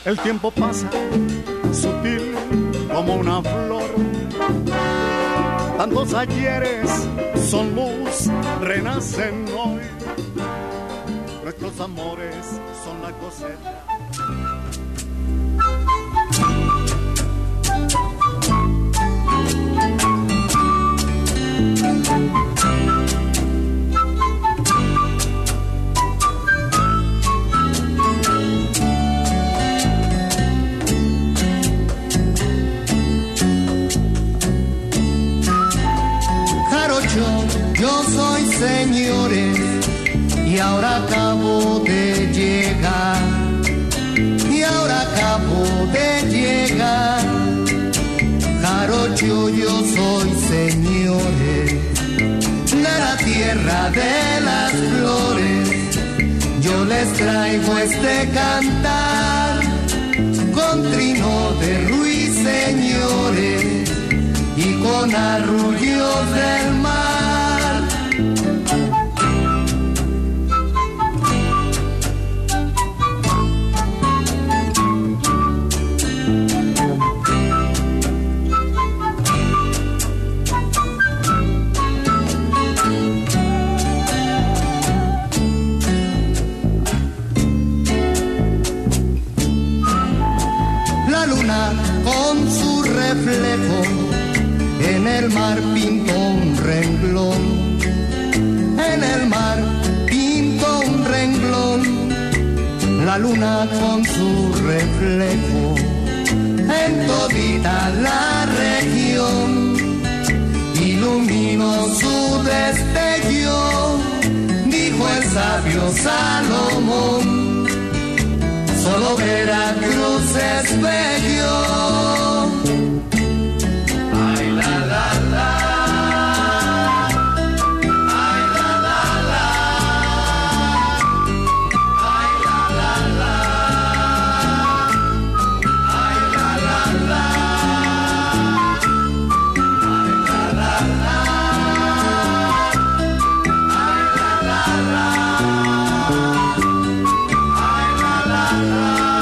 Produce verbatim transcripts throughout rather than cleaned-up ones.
El tiempo pasa, sutil como una flor. Tantos ayeres son luz, renacen hoy. Nuestros amores son la cosecha. Yo soy señores y ahora acabo de llegar, y ahora acabo de llegar. Jarocho, yo soy señores, de la tierra de las flores. Yo les traigo este cantar con trino de ruiseñores y con arrullos del mar. La luna con su reflejo en el mar pintó un renglón, en el mar pintó un renglón. La luna con su reflejo en todita la región iluminó su destello, dijo el sabio Salomón. Solo Veracruz es bello. Ay, la, la, la. Ay, la, la, la. Ay, la, la, la. Ay, la, la, la. Ay, la, la, la. Ay, la, la, la. Ay, la, la, la.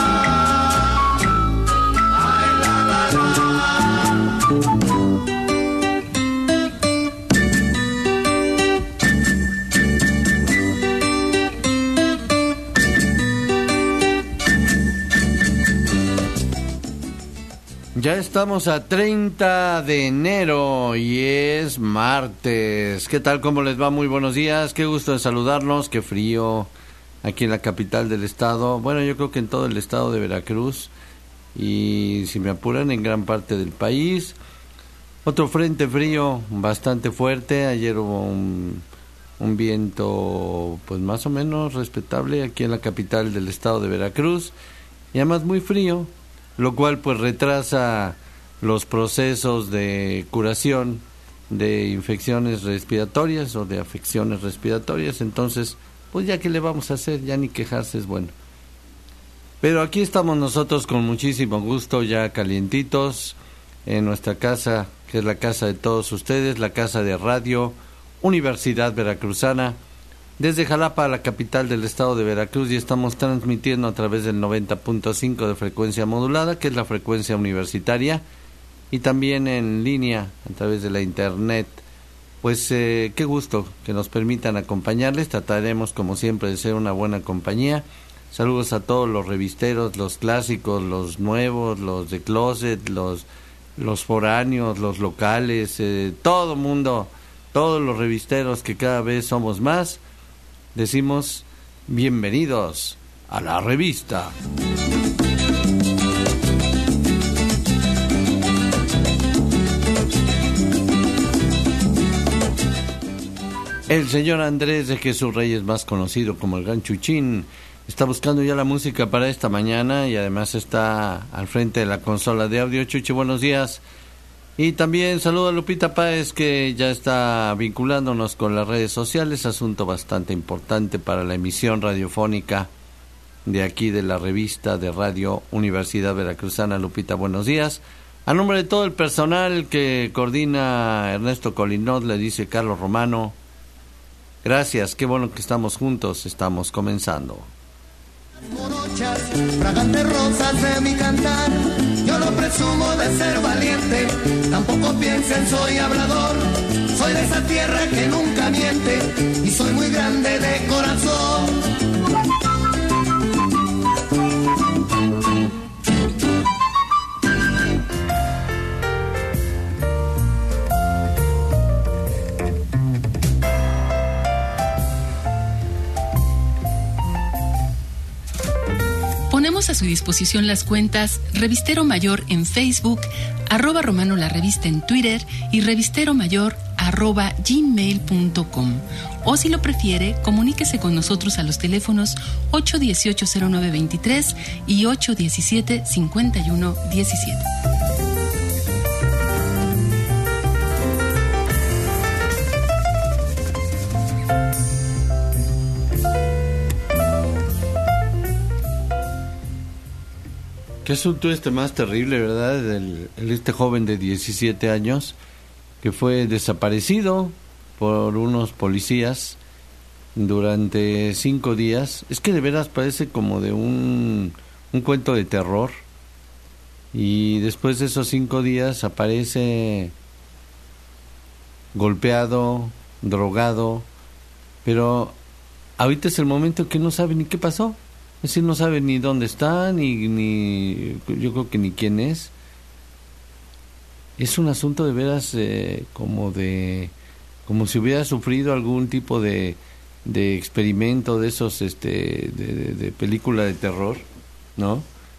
Ya estamos a treinta de enero y es martes. ¿Qué tal? ¿Cómo les va? Muy buenos días. Qué gusto de saludarnos. Qué frío aquí en la capital del estado. Bueno, yo creo que en todo el estado de Veracruz y, si me apuran, en gran parte del país. Otro frente frío bastante fuerte. Ayer hubo un, un viento pues más o menos respetable aquí en la capital del estado de Veracruz. Y además muy frío, lo cual pues retrasa los procesos de curación de infecciones respiratorias o de afecciones respiratorias. Entonces, pues ya que le vamos a hacer, ya ni quejarse es bueno. Pero aquí estamos nosotros con muchísimo gusto, ya calientitos, en nuestra casa, que es la casa de todos ustedes, la casa de Radio Universidad Veracruzana, desde Jalapa, la capital del estado de Veracruz, y estamos transmitiendo a través del noventa punto cinco de frecuencia modulada, que es la frecuencia universitaria, y también en línea a través de la internet. Pues eh, qué gusto que nos permitan acompañarles. Trataremos como siempre de ser una buena compañía. Saludos a todos los revisteros, los clásicos, los nuevos, los de closet, los, los foráneos, los locales, eh, todo mundo, todos los revisteros, que cada vez somos más. Decimos bienvenidos a la revista. El señor Andrés de Jesús Reyes, más conocido como el Gran Chuchín, está buscando ya la música para esta mañana y además está al frente de la consola de audio. Chuchi, buenos días. Y también saludo a Lupita Páez, que ya está vinculándonos con las redes sociales, asunto bastante importante para la emisión radiofónica de aquí de la revista de Radio Universidad Veracruzana. Lupita, buenos días. A nombre de todo el personal que coordina Ernesto Colinot, le dice Carlos Romano, gracias, qué bueno que estamos juntos, estamos comenzando. cosechas, fragantes rosas de mi cantar. Yo no presumo de ser valiente, tampoco piensen soy hablador. Soy de esa tierra que nunca miente y soy muy grande de corazón. Ponemos a su disposición las cuentas Revistero Mayor en Facebook, arroba Romano la Revista en Twitter y Revistero Mayor arroba gmail punto com. O si lo prefiere, comuníquese con nosotros a los teléfonos ocho uno ocho cero nueve dos tres y ocho uno siete cinco uno uno siete. Qué asunto este más terrible, ¿verdad? El, el este joven de diecisiete años que fue desaparecido por unos policías durante cinco días. Es que de veras parece como de un, un cuento de terror. Y después de esos cinco días aparece golpeado, drogado, pero ahorita es el momento que no sabe ni qué pasó. Es decir, no sabe ni dónde está, ni, ni yo creo que ni quién es. Es un asunto de veras eh, como de, como si hubiera sufrido algún tipo de, de experimento de esos, este, de, de, de película de terror, ¿no?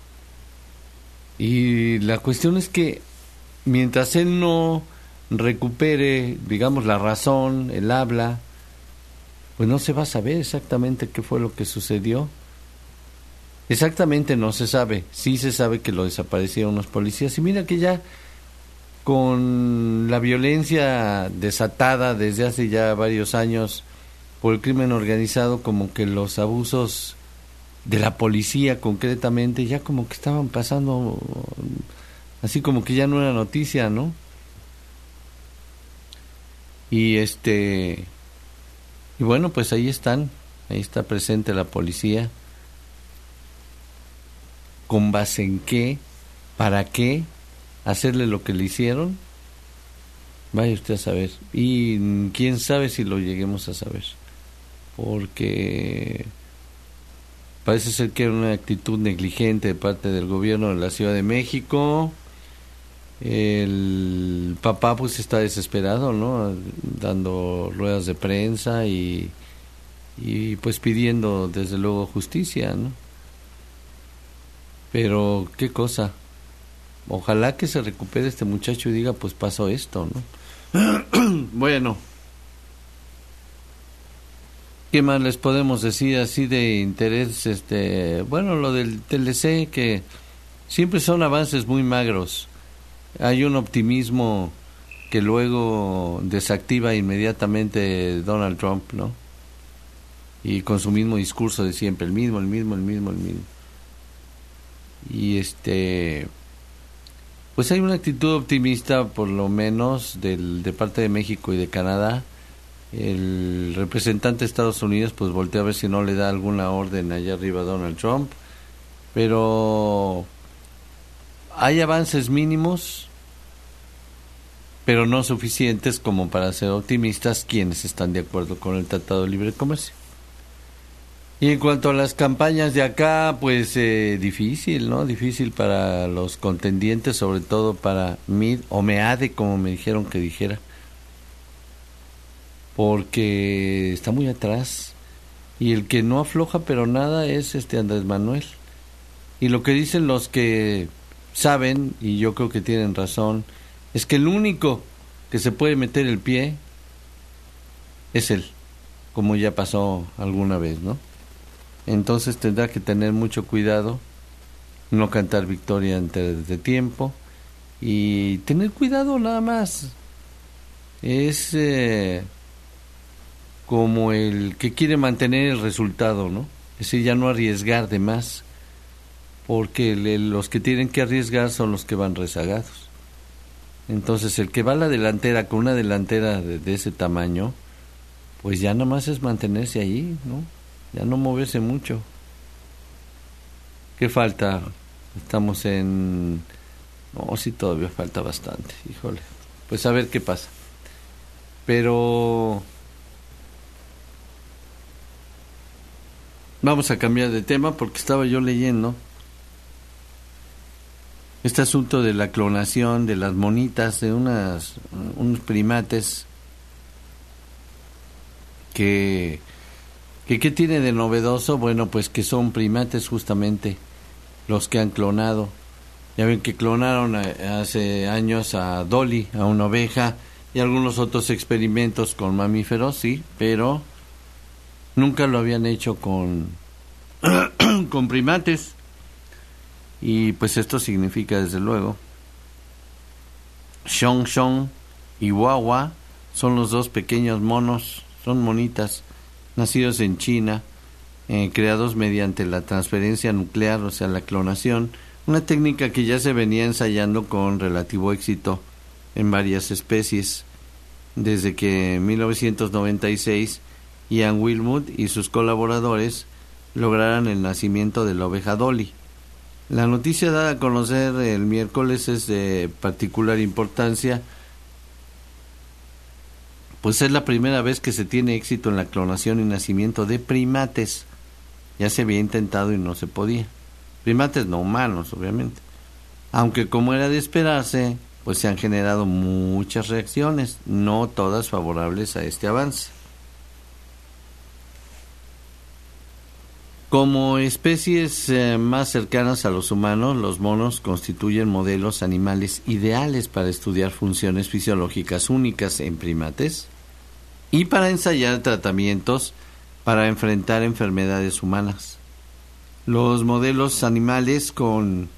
Y la cuestión es que mientras él no recupere, digamos, la razón, el habla, pues no se va a saber exactamente qué fue lo que sucedió. Exactamente no se sabe, sí se sabe que lo desaparecieron los policías y mira que ya con la violencia desatada desde hace ya varios años por el crimen organizado, como que los abusos de la policía concretamente ya como que estaban pasando así como que ya no era noticia, ¿no? Y este y bueno, pues ahí están, ahí está presente la policía. ¿Con base en qué? ¿Para qué? ¿Hacerle lo que le hicieron? Vaya usted a saber. Y quién sabe si lo lleguemos a saber. Porque parece ser que era una actitud negligente de parte del gobierno de la Ciudad de México. El papá pues está desesperado, ¿no? Dando ruedas de prensa y, y pues pidiendo desde luego justicia, ¿no? Pero qué cosa, ojalá que se recupere este muchacho y diga pues pasó esto, ¿no? Bueno, ¿qué más les podemos decir así de interés? Este, bueno, lo del T L C, que siempre son avances muy magros, hay un optimismo que luego desactiva inmediatamente Donald Trump, ¿no? Y con su mismo discurso de siempre, el mismo, el mismo, el mismo, el mismo. Y este pues hay una actitud optimista por lo menos del, de parte de México y de Canadá. El representante de Estados Unidos pues voltea a ver si no le da alguna orden allá arriba a Donald Trump, pero hay avances mínimos pero no suficientes como para ser optimistas quienes están de acuerdo con el Tratado de Libre Comercio. Y en cuanto a las campañas de acá, pues eh, difícil, ¿no? Difícil para los contendientes, sobre todo para Mid o Meade, como me dijeron que dijera. Porque está muy atrás. Y el que no afloja pero nada es este Andrés Manuel. Y lo que dicen los que saben, y yo creo que tienen razón, es que el único que se puede meter el pie es él, como ya pasó alguna vez, ¿no? Entonces tendrá que tener mucho cuidado, no cantar victoria antes de tiempo y tener cuidado nada más. Es eh, como el que quiere mantener el resultado, ¿no? Es decir, ya no arriesgar de más, porque le, los que tienen que arriesgar son los que van rezagados. Entonces el que va a la delantera con una delantera de, de ese tamaño, pues ya nada más es mantenerse ahí, ¿no? Ya no moverse mucho. ¿Qué falta? Estamos en... No, sí, todavía falta bastante, híjole. Pues a ver qué pasa. Pero... Vamos a cambiar de tema porque estaba yo leyendo este asunto de la clonación de las monitas, de unas unos primates que... que ¿qué tiene de novedoso? Bueno, pues que son primates justamente los que han clonado. Ya ven que clonaron a, hace años a Dolly, a una oveja, y algunos otros experimentos con mamíferos, sí, pero nunca lo habían hecho con, con primates. Y pues esto significa, desde luego, Shong Shong y Wawa son los dos pequeños monos, son monitas, nacidos en China, eh, creados mediante la transferencia nuclear, o sea, la clonación, una técnica que ya se venía ensayando con relativo éxito en varias especies, desde que en mil novecientos noventa y seis Ian Wilmut y sus colaboradores lograran el nacimiento de la oveja Dolly. La noticia dada a conocer el miércoles es de particular importancia, pues es la primera vez que se tiene éxito en la clonación y nacimiento de primates. Ya se había intentado y no se podía. Primates no humanos, obviamente. Aunque, como era de esperarse, pues se han generado muchas reacciones, no todas favorables a este avance. Como especies eh, más cercanas a los humanos, los monos constituyen modelos animales ideales para estudiar funciones fisiológicas únicas en primates y para ensayar tratamientos para enfrentar enfermedades humanas. Los modelos animales con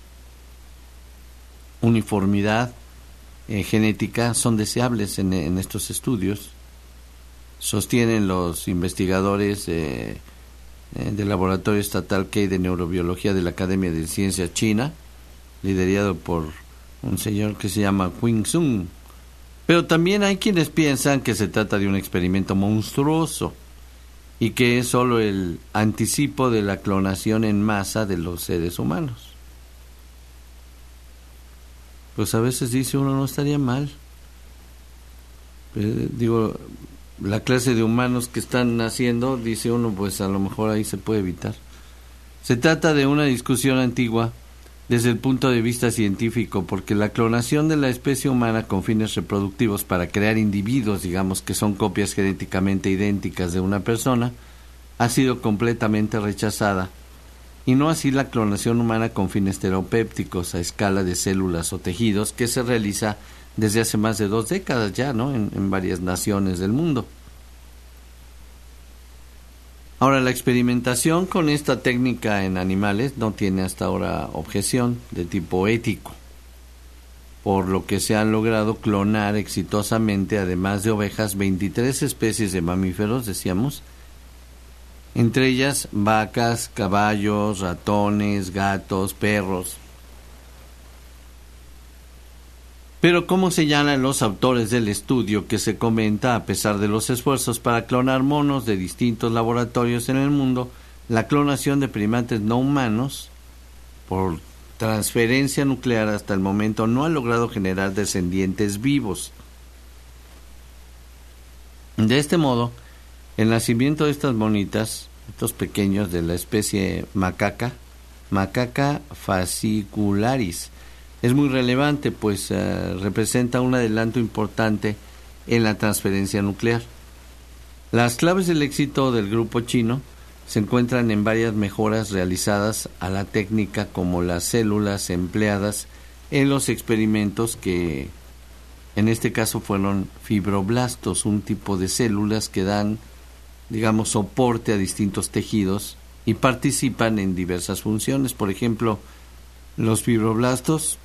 uniformidad eh, genética son deseables en, en estos estudios, sostienen los investigadores eh, eh, del Laboratorio Estatal Kei de Neurobiología de la Academia de Ciencias China, liderado por un señor que se llama Qin Sung. Pero también hay quienes piensan que se trata de un experimento monstruoso y que es solo el anticipo de la clonación en masa de los seres humanos. Pues a veces dice uno, no estaría mal. Eh, digo, la clase de humanos que están naciendo, dice uno, pues a lo mejor ahí se puede evitar. Se trata de una discusión antigua desde el punto de vista científico, porque la clonación de la especie humana con fines reproductivos para crear individuos, digamos, que son copias genéticamente idénticas de una persona, ha sido completamente rechazada, y no así la clonación humana con fines terapéuticos a escala de células o tejidos, que se realiza desde hace más de dos décadas ya, ¿no?, en, en varias naciones del mundo. Ahora, la experimentación con esta técnica en animales no tiene hasta ahora objeción de tipo ético, por lo que se han logrado clonar exitosamente, además de ovejas, veintitrés especies de mamíferos, decíamos, entre ellas vacas, caballos, ratones, gatos, perros. Pero ¿cómo señalan los autores del estudio que se comenta, a pesar de los esfuerzos para clonar monos de distintos laboratorios en el mundo, la clonación de primates no humanos por transferencia nuclear hasta el momento no ha logrado generar descendientes vivos? De este modo, el nacimiento de estas monitas, estos pequeños de la especie macaca, Macaca fascicularis, es muy relevante, pues uh, representa un adelanto importante en la transferencia nuclear. Las claves del éxito del grupo chino se encuentran en varias mejoras realizadas a la técnica, como las células empleadas en los experimentos, que en este caso fueron fibroblastos, un tipo de células que dan, digamos, soporte a distintos tejidos y participan en diversas funciones. Por ejemplo, los fibroblastos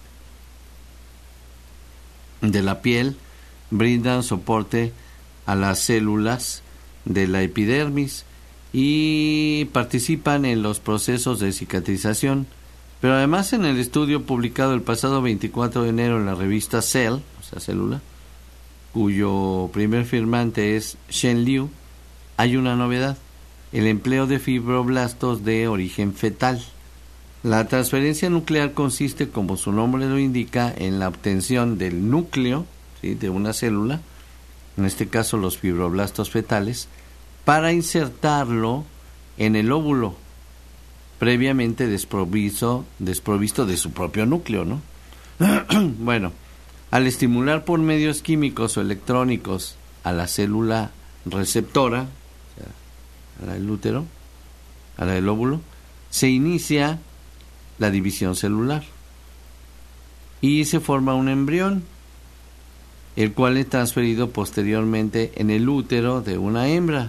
de la piel brindan soporte a las células de la epidermis y participan en los procesos de cicatrización. Pero además, en el estudio publicado el pasado veinticuatro de enero en la revista Cell, o sea, Célula, cuyo primer firmante es Shen Liu, hay una novedad: el empleo de fibroblastos de origen fetal. La transferencia nuclear consiste, como su nombre lo indica, en la obtención del núcleo, ¿sí?, de una célula, en este caso los fibroblastos fetales, para insertarlo en el óvulo, previamente desprovisto, desprovisto de su propio núcleo, ¿no? Bueno, al estimular por medios químicos o electrónicos a la célula receptora, o sea, a la del útero, a la del óvulo, se inicia la división celular y se forma un embrión, el cual es transferido posteriormente en el útero de una hembra.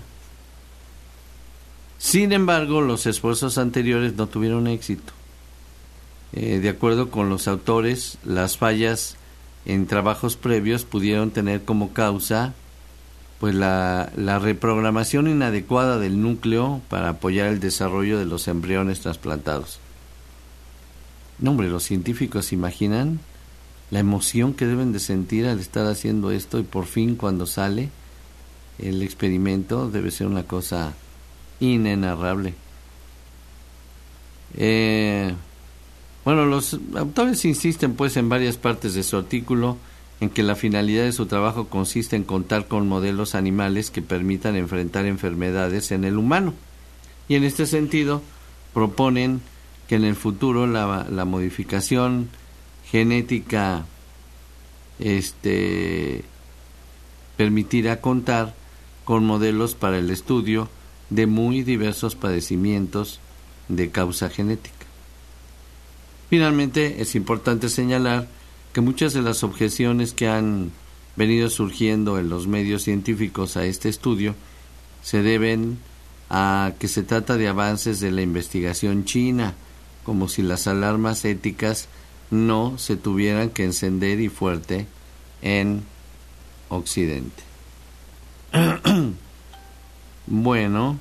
Sin embargo, los esfuerzos anteriores no tuvieron éxito. Eh, de acuerdo con los autores, las fallas en trabajos previos pudieron tener como causa pues la, la reprogramación inadecuada del núcleo para apoyar el desarrollo de los embriones trasplantados. No, hombre, los científicos se imaginan la emoción que deben de sentir al estar haciendo esto, y por fin cuando sale el experimento debe ser una cosa inenarrable. Eh, bueno, los autores insisten pues en varias partes de su artículo en que la finalidad de su trabajo consiste en contar con modelos animales que permitan enfrentar enfermedades en el humano, y en este sentido proponen que en el futuro la, la modificación genética este permitirá contar con modelos para el estudio de muy diversos padecimientos de causa genética. Finalmente, es importante señalar que muchas de las objeciones que han venido surgiendo en los medios científicos a este estudio se deben a que se trata de avances de la investigación china, como si las alarmas éticas no se tuvieran que encender y fuerte en Occidente. Bueno,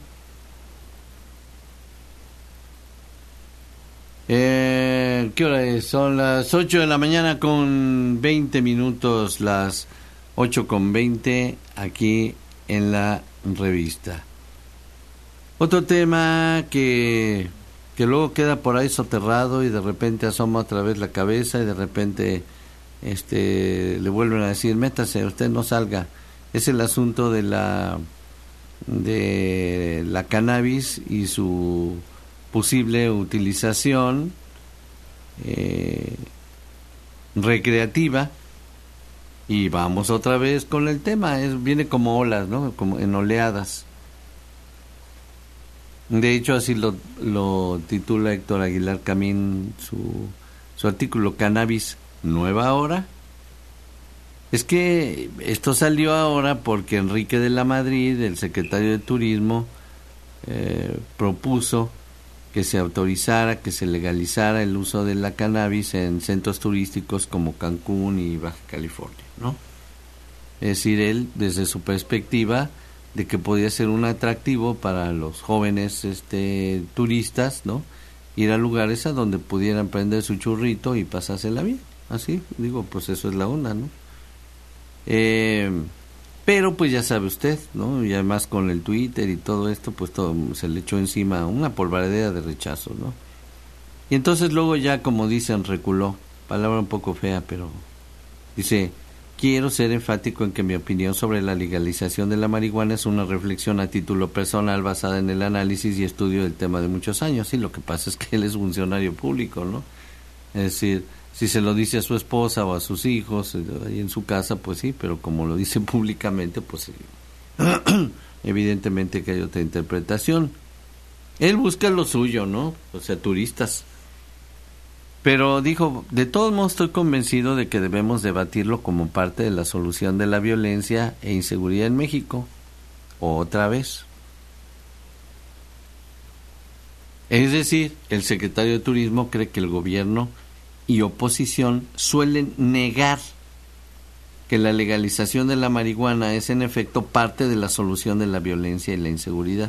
eh, ¿qué hora es? Son las ocho de la mañana con veinte minutos, las ocho con veinte aquí en la revista. Otro tema que que luego queda por ahí soterrado y de repente asoma otra vez la cabeza y de repente este le vuelven a decir métase, usted no salga, es el asunto de la de la cannabis y su posible utilización eh, recreativa. Y vamos otra vez con el tema, es viene como olas, ¿no? Como en oleadas. De hecho, así lo, lo titula Héctor Aguilar Camín, su, su artículo Cannabis, nueva hora. Es que esto salió ahora porque Enrique de la Madrid, el secretario de Turismo, eh, propuso que se autorizara, que se legalizara el uso de la cannabis en centros turísticos como Cancún y Baja California, ¿no? Es decir, él, desde su perspectiva, de que podía ser un atractivo para los jóvenes este turistas, ¿no? Ir a lugares a donde pudieran prender su churrito y pasársela bien. Así, digo, pues eso es la onda, ¿no? Eh, pero pues ya sabe usted, ¿no? Y además con el Twitter y todo esto, pues todo se le echó encima una polvaredera de rechazo, ¿no? Y entonces luego ya, como dicen, reculó. Palabra un poco fea, pero dice: quiero ser enfático en que mi opinión sobre la legalización de la marihuana es una reflexión a título personal basada en el análisis y estudio del tema de muchos años. Y lo que pasa es que él es funcionario público, ¿no? Es decir, si se lo dice a su esposa o a sus hijos ahí en su casa, pues sí, pero como lo dice públicamente, pues sí, evidentemente que hay otra interpretación. Él busca lo suyo, ¿no? O sea, turistas. Pero dijo, de todos modos estoy convencido de que debemos debatirlo como parte de la solución de la violencia e inseguridad en México. Otra vez. Es decir, el secretario de Turismo cree que el gobierno y oposición suelen negar que la legalización de la marihuana es en efecto parte de la solución de la violencia y la inseguridad.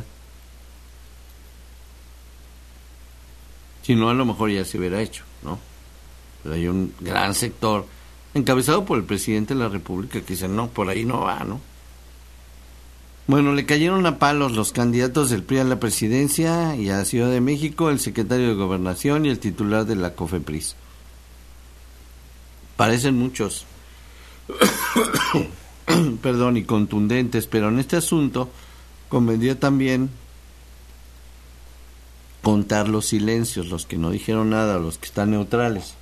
Si no, a lo mejor ya se hubiera hecho, ¿no? Pero hay un gran sector, encabezado por el presidente de la República, que dice, no, por ahí no va, ¿no? Bueno, le cayeron a palos los candidatos del P R I a la presidencia y a la Ciudad de México, el secretario de Gobernación y el titular de la COFEPRIS. Parecen muchos, perdón, y contundentes, pero en este asunto convendría también contar los silencios, los que no dijeron nada, los que están neutrales.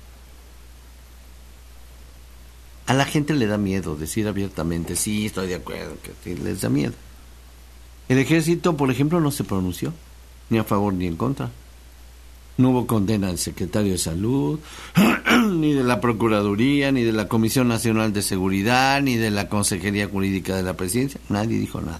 A la gente le da miedo decir abiertamente, sí, estoy de acuerdo, que sí, les da miedo. El ejército, por ejemplo, no se pronunció, ni a favor ni en contra. No hubo condena del secretario de Salud, ni de la Procuraduría, ni de la Comisión Nacional de Seguridad, ni de la Consejería Jurídica de la Presidencia. Nadie dijo nada.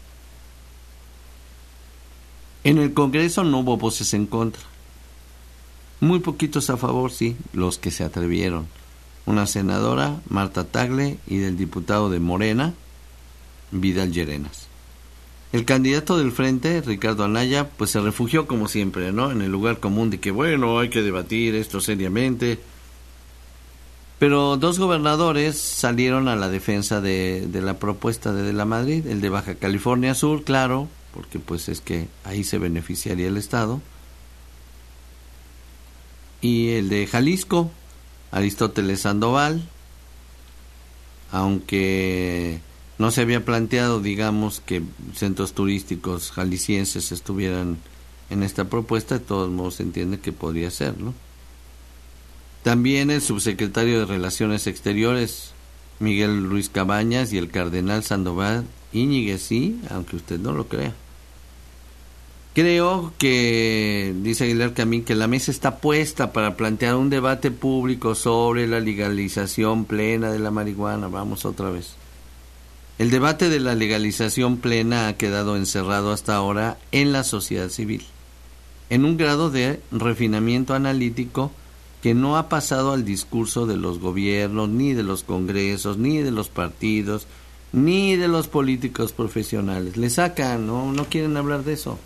En el Congreso no hubo voces en contra. Muy poquitos a favor, sí, los que se atrevieron. Una senadora, Marta Tagle, y del diputado de Morena, Vidal Llerenas. El candidato del Frente, Ricardo Anaya, pues se refugió como siempre, ¿no? En el lugar común de que, bueno, hay que debatir esto seriamente. Pero dos gobernadores salieron a la defensa de, de la propuesta de, de la Madrid, el de Baja California Sur, claro, porque pues es que ahí se beneficiaría el Estado. Y el de Jalisco, Aristóteles Sandoval, aunque no se había planteado, digamos, que centros turísticos jaliscienses estuvieran en esta propuesta, de todos modos se entiende que podría ser, ¿no? También el subsecretario de Relaciones Exteriores, Miguel Ruiz Cabañas, y el cardenal Sandoval Íñiguez, sí, aunque usted no lo crea. Creo que, dice Aguilar Camín, que la mesa está puesta para plantear un debate público sobre la legalización plena de la marihuana. Vamos otra vez. El debate de la legalización plena ha quedado encerrado hasta ahora en la sociedad civil, en un grado de refinamiento analítico que no ha pasado al discurso de los gobiernos, ni de los congresos, ni de los partidos, ni de los políticos profesionales. Le sacan, no, no quieren hablar de eso.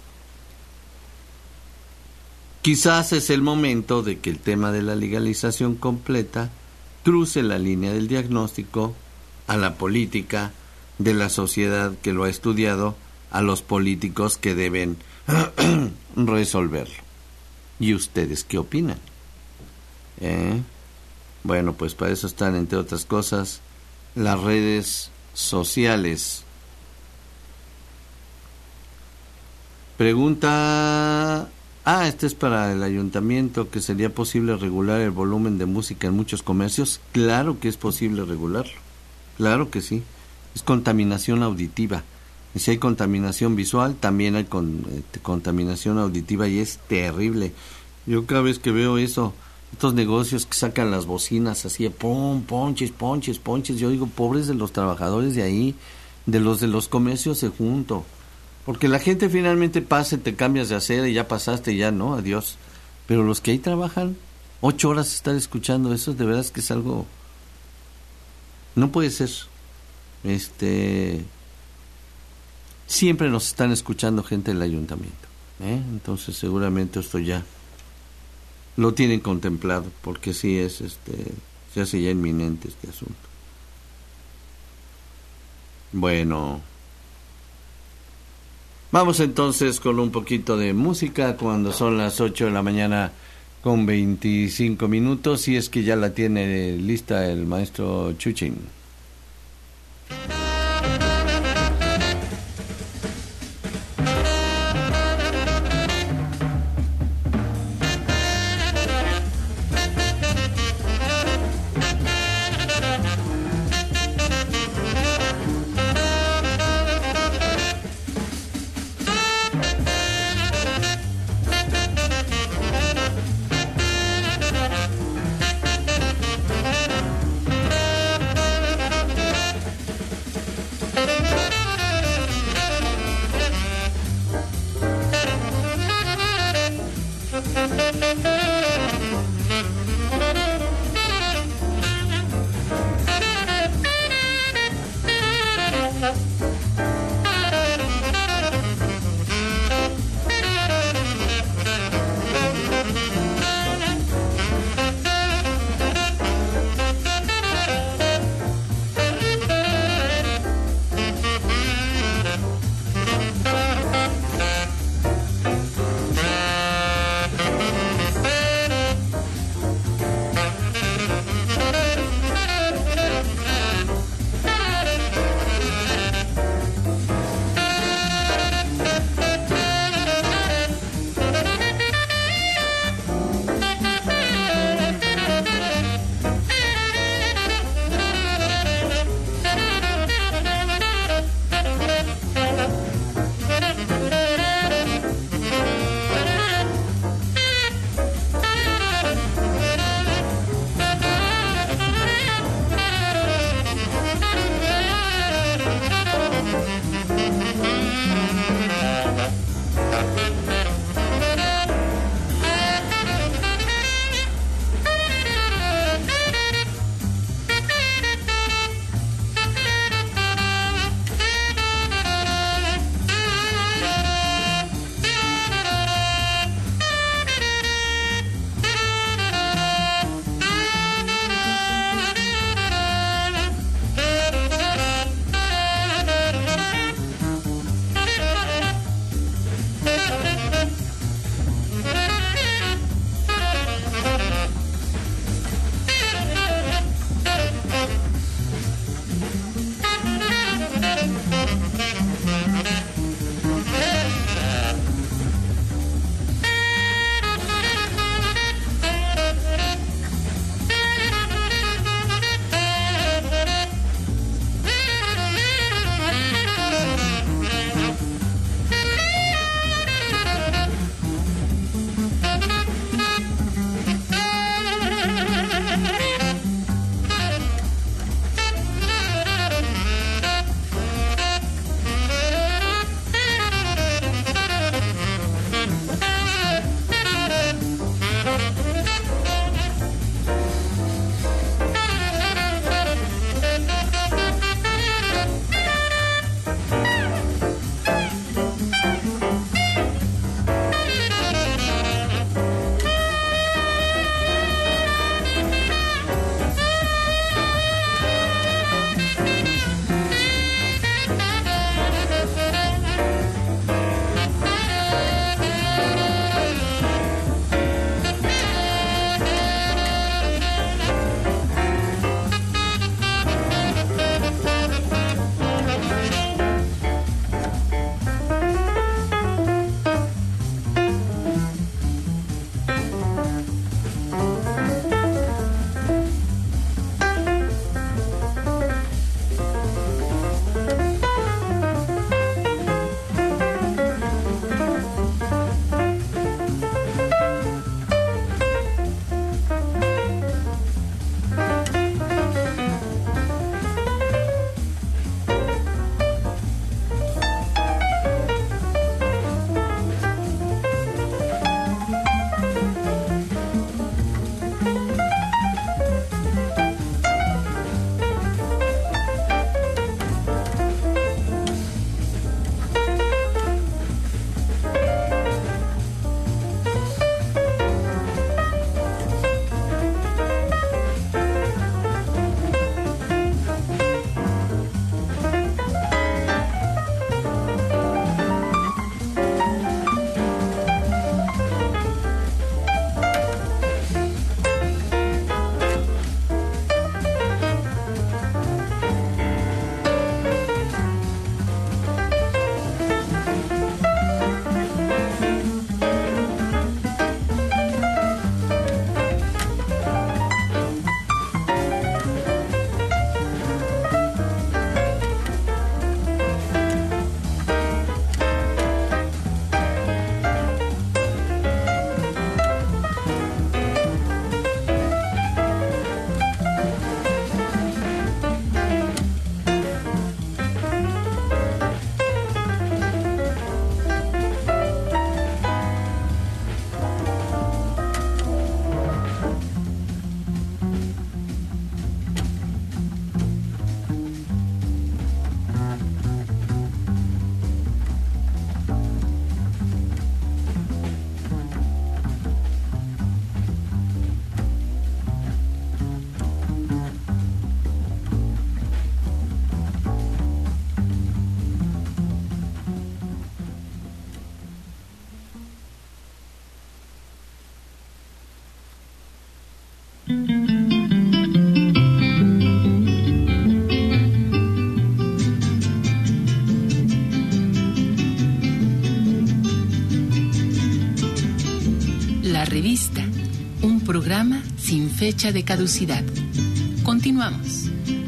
Quizás es el momento de que el tema de la legalización completa cruce la línea del diagnóstico a la política, de la sociedad que lo ha estudiado, a los políticos que deben resolverlo. ¿Y ustedes qué opinan? ¿Eh? Bueno, pues para eso están, entre otras cosas, las redes sociales. Pregunta... Ah, este es para el ayuntamiento, que sería posible regular el volumen de música en muchos comercios. Claro que es posible regularlo, claro que sí. Es contaminación auditiva. Y si hay contaminación visual, también hay con, eh, contaminación auditiva, y es terrible. Yo cada vez que veo eso, estos negocios que sacan las bocinas así de pum, ponches, ponches, ponches, yo digo, pobres de los trabajadores de ahí, de los de los comercios se junto. Porque la gente finalmente pasa, te cambias de acera y ya pasaste y ya, ¿no? Adiós. Pero los que ahí trabajan, ocho horas estar escuchando eso, de verdad es que es algo... No puede ser. Este... Siempre nos están escuchando gente del ayuntamiento, ¿eh? Entonces seguramente esto ya lo tienen contemplado, porque sí es, este... se hace ya inminente este asunto. Bueno... Vamos entonces con un poquito de música cuando son las ocho de la mañana con veinticinco minutos, y es que ya la tiene lista el maestro Chuchín. La revista, un programa sin fecha de caducidad. Continuamos.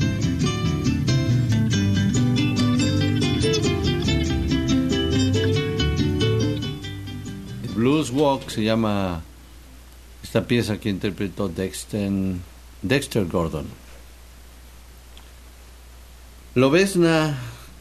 Blues Walk se llama esta pieza que interpretó Dexter, Dexter Gordon. Lobesna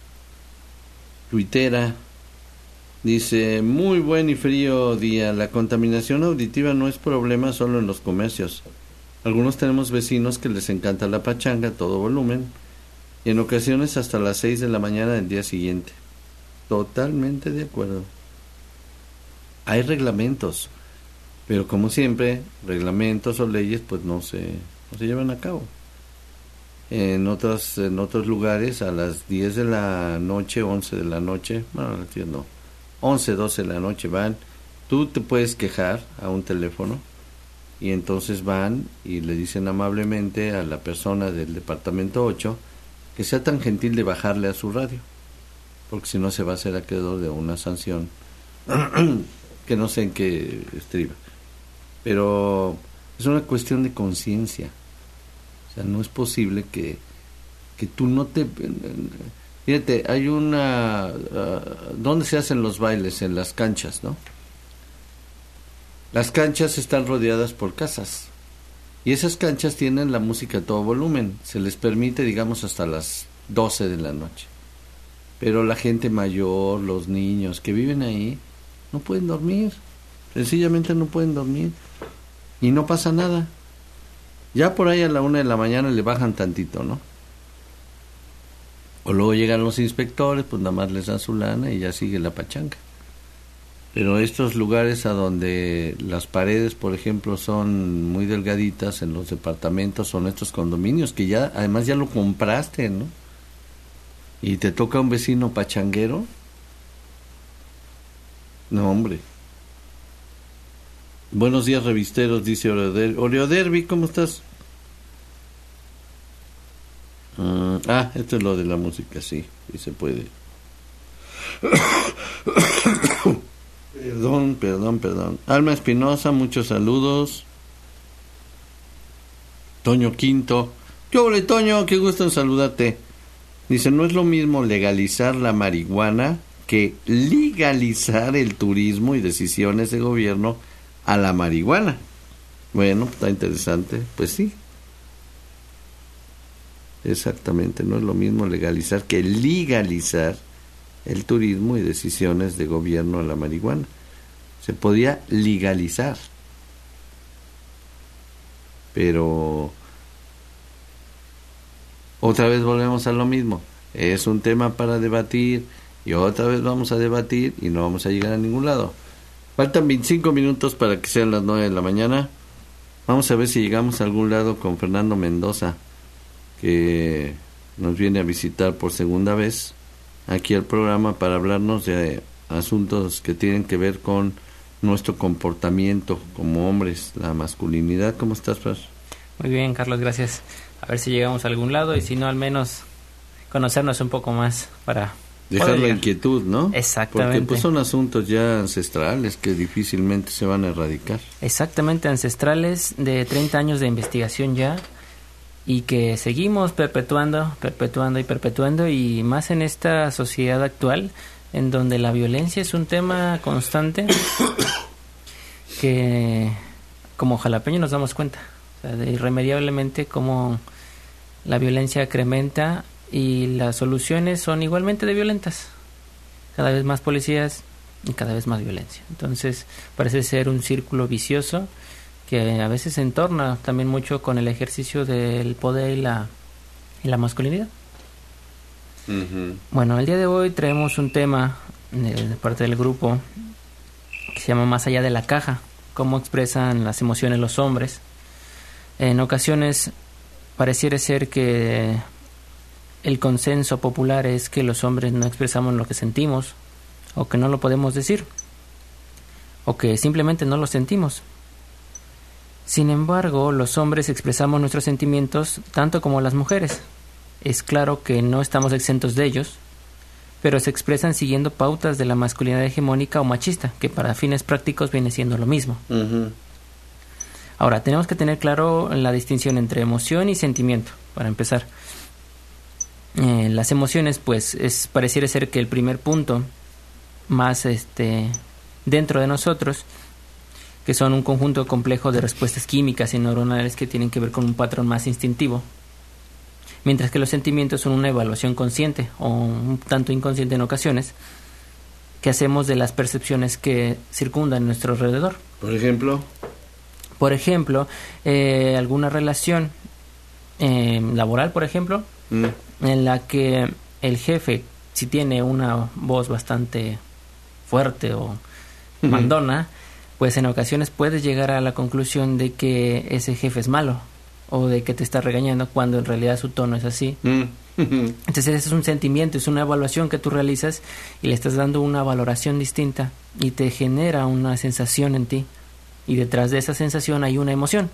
tuitera dice: muy buen y frío día. La contaminación auditiva no es problema solo en los comercios. Algunos tenemos vecinos que les encanta la pachanga a todo volumen y en ocasiones hasta las seis de la mañana del día siguiente. Totalmente de acuerdo. Hay reglamentos, pero como siempre, reglamentos o leyes pues no se, no se llevan a cabo. En otros, en otros lugares a las diez de la noche, once de la noche, bueno, no, once, doce de la noche van, tú te puedes quejar a un teléfono y entonces van y le dicen amablemente a la persona del departamento ocho que sea tan gentil de bajarle a su radio, porque si no se va a hacer acreedor de una sanción que no sé en qué estriba, pero es una cuestión de conciencia. O sea, no es posible que, que tú no te... Fíjate, hay una... Uh, ¿dónde se hacen los bailes? En las canchas, ¿no? Las canchas están rodeadas por casas y esas canchas tienen la música a todo volumen. Se les permite, digamos, hasta las doce de la noche. Pero la gente mayor, los niños que viven ahí, no pueden dormir, sencillamente no pueden dormir y no pasa nada. Ya por ahí a la una de la mañana le bajan tantito, ¿no? O luego llegan los inspectores, pues nada más les dan su lana y ya sigue la pachanga. Pero estos lugares a donde las paredes, por ejemplo, son muy delgaditas en los departamentos, son estos condominios que ya, además ya lo compraste, ¿no? Y te toca un vecino pachanguero. No, hombre. Buenos días, revisteros, dice Oreoderby. Oreoderby, ¿cómo estás? Uh, ah, esto es lo de la música, sí, sí se puede. Perdón, perdón, perdón. Alma Espinosa, muchos saludos. Toño Quinto. ¿Qué ole, Toño? Qué gusto en saludarte. Dice, no es lo mismo legalizar la marihuana que legalizar el turismo y decisiones de gobierno a la marihuana. Bueno, está interesante. Pues sí. Exactamente, no es lo mismo legalizar que legalizar el turismo y decisiones de gobierno a la marihuana. Se podía legalizar, pero otra vez volvemos a lo mismo. Es un tema para debatir y otra vez vamos a debatir y no vamos a llegar a ningún lado. Faltan veinticinco minutos para que sean las nueve de la mañana. Vamos a ver si llegamos a algún lado con Fernando Mendoza, que nos viene a visitar por segunda vez aquí al programa para hablarnos de asuntos que tienen que ver con nuestro comportamiento como hombres, la masculinidad. ¿Cómo estás, Fer? Muy bien, Carlos, gracias. A ver si llegamos a algún lado y si no, al menos conocernos un poco más para dejar la inquietud, ¿no? Exactamente. Porque pues son asuntos ya ancestrales que difícilmente se van a erradicar. Exactamente, ancestrales de treinta años de investigación ya, y que seguimos perpetuando, perpetuando y perpetuando, y más en esta sociedad actual en donde la violencia es un tema constante que como jalapeño nos damos cuenta, o sea, de irremediablemente cómo la violencia incrementa y las soluciones son igualmente de violentas, cada vez más policías y cada vez más violencia. Entonces parece ser un círculo vicioso que a veces se entorna también mucho con el ejercicio del poder y la, y la masculinidad. Uh-huh. Bueno, el día de hoy traemos un tema de, de parte del grupo que se llama Más allá de la caja, cómo expresan las emociones los hombres. En ocasiones pareciera ser que el consenso popular es que los hombres no expresamos lo que sentimos, o que no lo podemos decir, o que simplemente no lo sentimos. Sin embargo, los hombres expresamos nuestros sentimientos tanto como las mujeres. Es claro que no estamos exentos de ellos, pero se expresan siguiendo pautas de la masculinidad hegemónica o machista, que para fines prácticos viene siendo lo mismo. Uh-huh. Ahora, tenemos que tener claro la distinción entre emoción y sentimiento, para empezar. Eh, las emociones, pues, es pareciera ser que el primer punto más este dentro de nosotros, que son un conjunto complejo de respuestas químicas y neuronales que tienen que ver con un patrón más instintivo, mientras que los sentimientos son una evaluación consciente o un tanto inconsciente en ocasiones que hacemos de las percepciones que circundan nuestro alrededor. Por ejemplo, por ejemplo, eh, alguna relación eh, laboral, por ejemplo, mm. en la que el jefe, si tiene una voz bastante fuerte o mandona, pues en ocasiones puedes llegar a la conclusión de que ese jefe es malo o de que te está regañando cuando en realidad su tono es así. Mm. Entonces ese es un sentimiento, es una evaluación que tú realizas y le estás dando una valoración distinta y te genera una sensación en ti, y detrás de esa sensación hay una emoción.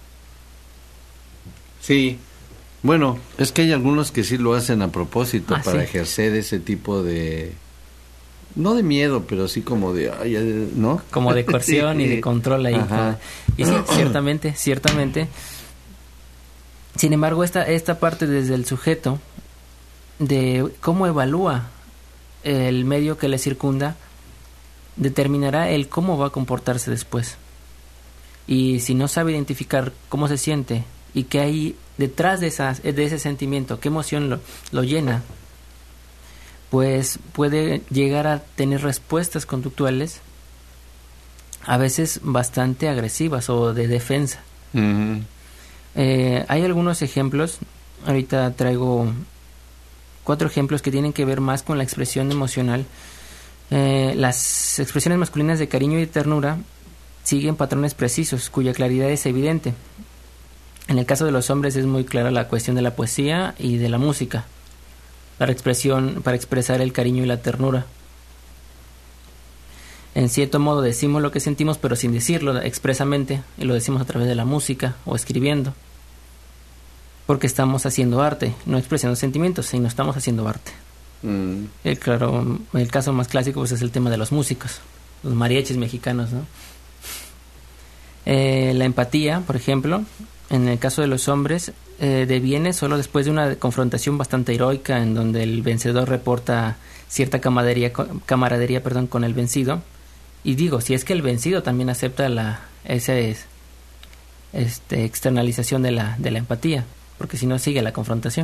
Sí, bueno, es que hay algunos que sí lo hacen a propósito ah, para sí. ejercer ese tipo de, no de miedo, pero sí como de, ¿no? Como de coerción sí. y de control ahí. Como, y sí, ciertamente, ciertamente. Sin embargo, esta, esta parte desde el sujeto, de cómo evalúa el medio que le circunda, determinará el cómo va a comportarse después. Y si no sabe identificar cómo se siente y qué hay detrás de, esas, de ese sentimiento, qué emoción lo, lo llena, pues puede llegar a tener respuestas conductuales a veces bastante agresivas o de defensa. Uh-huh. Eh, hay algunos ejemplos, ahorita traigo cuatro ejemplos que tienen que ver más con la expresión emocional. Eh, las expresiones masculinas de cariño y de ternura siguen patrones precisos, cuya claridad es evidente. En el caso de los hombres es muy clara la cuestión de la poesía y de la música, la expresión para expresar el cariño y la ternura. En cierto modo decimos lo que sentimos, pero sin decirlo expresamente, y lo decimos a través de la música o escribiendo, porque estamos haciendo arte, no expresando sentimientos, sino estamos haciendo arte. Mm. El, claro, el caso más clásico pues, es el tema de los músicos, los mariachis mexicanos, ¿no? Eh, la empatía, por ejemplo, en el caso de los hombres, eh, deviene solo después de una confrontación bastante heroica en donde el vencedor reporta cierta camaradería, camaradería perdón, con el vencido. Y digo, si es que el vencido también acepta la esa es, este, externalización de la, de la empatía, porque si no sigue la confrontación.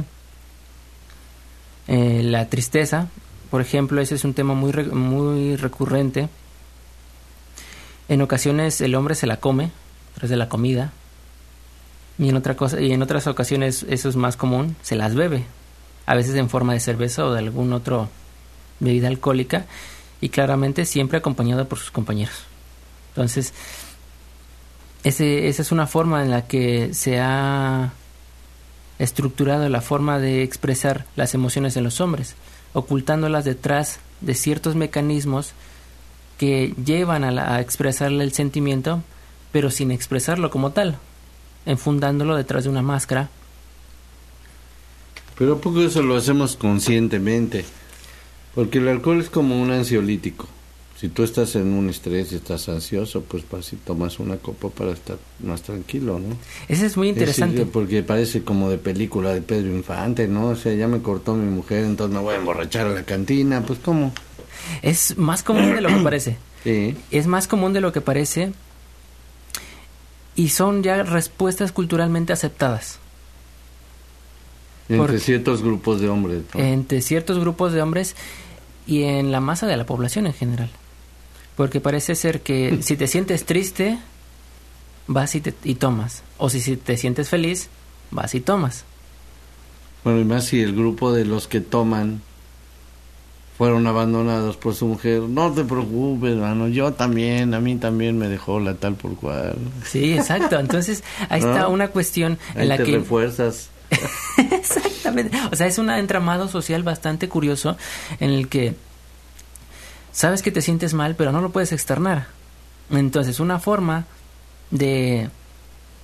Eh, la tristeza, por ejemplo, ese es un tema muy, muy recurrente. En ocasiones el hombre se la come, a través de la comida, y en, otra cosa, y en otras ocasiones eso es más común, se las bebe, a veces en forma de cerveza o de algún otro bebida alcohólica, y claramente siempre acompañado por sus compañeros. Entonces, ese, esa es una forma en la que se ha estructurado la forma de expresar las emociones en los hombres, ocultándolas detrás de ciertos mecanismos que llevan a, la, a expresarle el sentimiento, pero sin expresarlo como tal, enfundándolo detrás de una máscara. Pero ¿a poco eso lo hacemos conscientemente? Porque el alcohol es como un ansiolítico. Si tú estás en un estrés y estás ansioso, pues vas y tomas una copa para estar más tranquilo, ¿no? Eso es muy interesante. Es, porque parece como de película de Pedro Infante, ¿no? O sea, ya me cortó mi mujer, entonces me voy a emborrachar a la cantina, pues ¿cómo? Es más común de lo que parece. Sí. Es más común de lo que parece y son ya respuestas culturalmente aceptadas. Entre Porque, ciertos grupos de hombres, ¿no? Entre ciertos grupos de hombres y en la masa de la población en general. Porque parece ser que si te sientes triste, vas y, te, y tomas. O si, si te sientes feliz, vas y tomas. Bueno, y más si el grupo de los que toman fueron abandonados por su mujer. No te preocupes, hermano, yo también, a mí también me dejó la tal por cual. Sí, exacto. Entonces, ahí ¿no? está una cuestión en ahí la te que... refuerzas. Exactamente. O sea, es un entramado social bastante curioso en el que sabes que te sientes mal, pero no lo puedes externar. Entonces, una forma de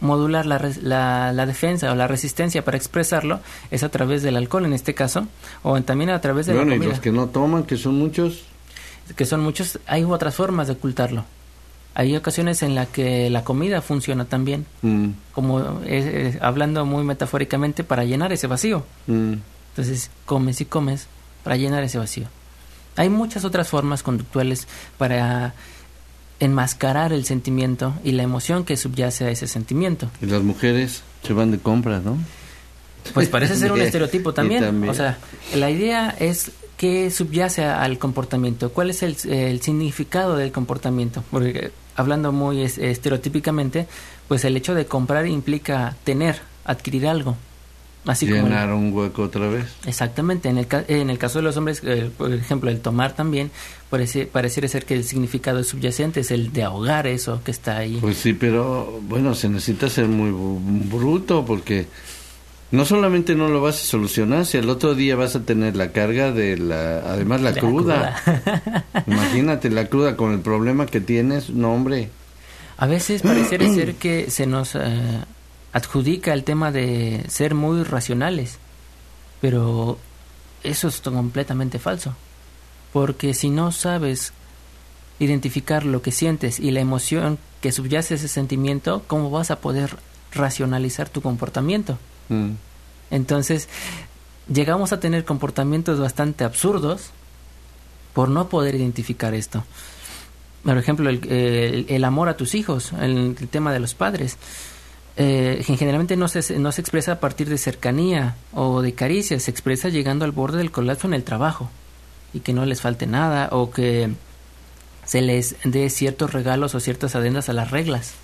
modular la, la, la defensa o la resistencia para expresarlo es a través del alcohol en este caso, o también a través de bueno, la comida. Y los que no toman, que son muchos. Que son muchos, hay otras formas de ocultarlo. Hay ocasiones en las que la comida funciona también, mm. como es, es, hablando muy metafóricamente, para llenar ese vacío. Mm. Entonces, comes y comes para llenar ese vacío. Hay muchas otras formas conductuales para enmascarar el sentimiento y la emoción que subyace a ese sentimiento. Y las mujeres se van de compras, ¿no? Pues parece ser un estereotipo también. también. O sea, la idea es qué subyace al comportamiento, cuál es el, el significado del comportamiento. Porque hablando muy estereotípicamente, pues el hecho de comprar implica tener, adquirir algo. Así llenar como el, un hueco otra vez. Exactamente. En el, en el caso de los hombres, eh, por ejemplo, el tomar también, parece, pareciera ser que el significado subyacente es el de ahogar eso que está ahí. Pues sí, pero bueno, se necesita ser muy bruto porque no solamente no lo vas a solucionar, si al otro día vas a tener la carga de la, además la, la cruda. cruda. Imagínate la cruda con el problema que tienes, no hombre. A veces pareciera ser que se nos eh, adjudica el tema de ser muy racionales, pero eso es completamente falso, porque si no sabes identificar lo que sientes y la emoción que subyace a ese sentimiento, ¿cómo vas a poder racionalizar tu comportamiento? Mm. Entonces llegamos a tener comportamientos bastante absurdos por no poder identificar esto. Por ejemplo, el, el, el amor a tus hijos, el, el tema de los padres, eh, generalmente no se, no se expresa a partir de cercanía o de caricias, se expresa llegando al borde del colapso en el trabajo y que no les falte nada o que se les dé ciertos regalos o ciertas adendas a las reglas.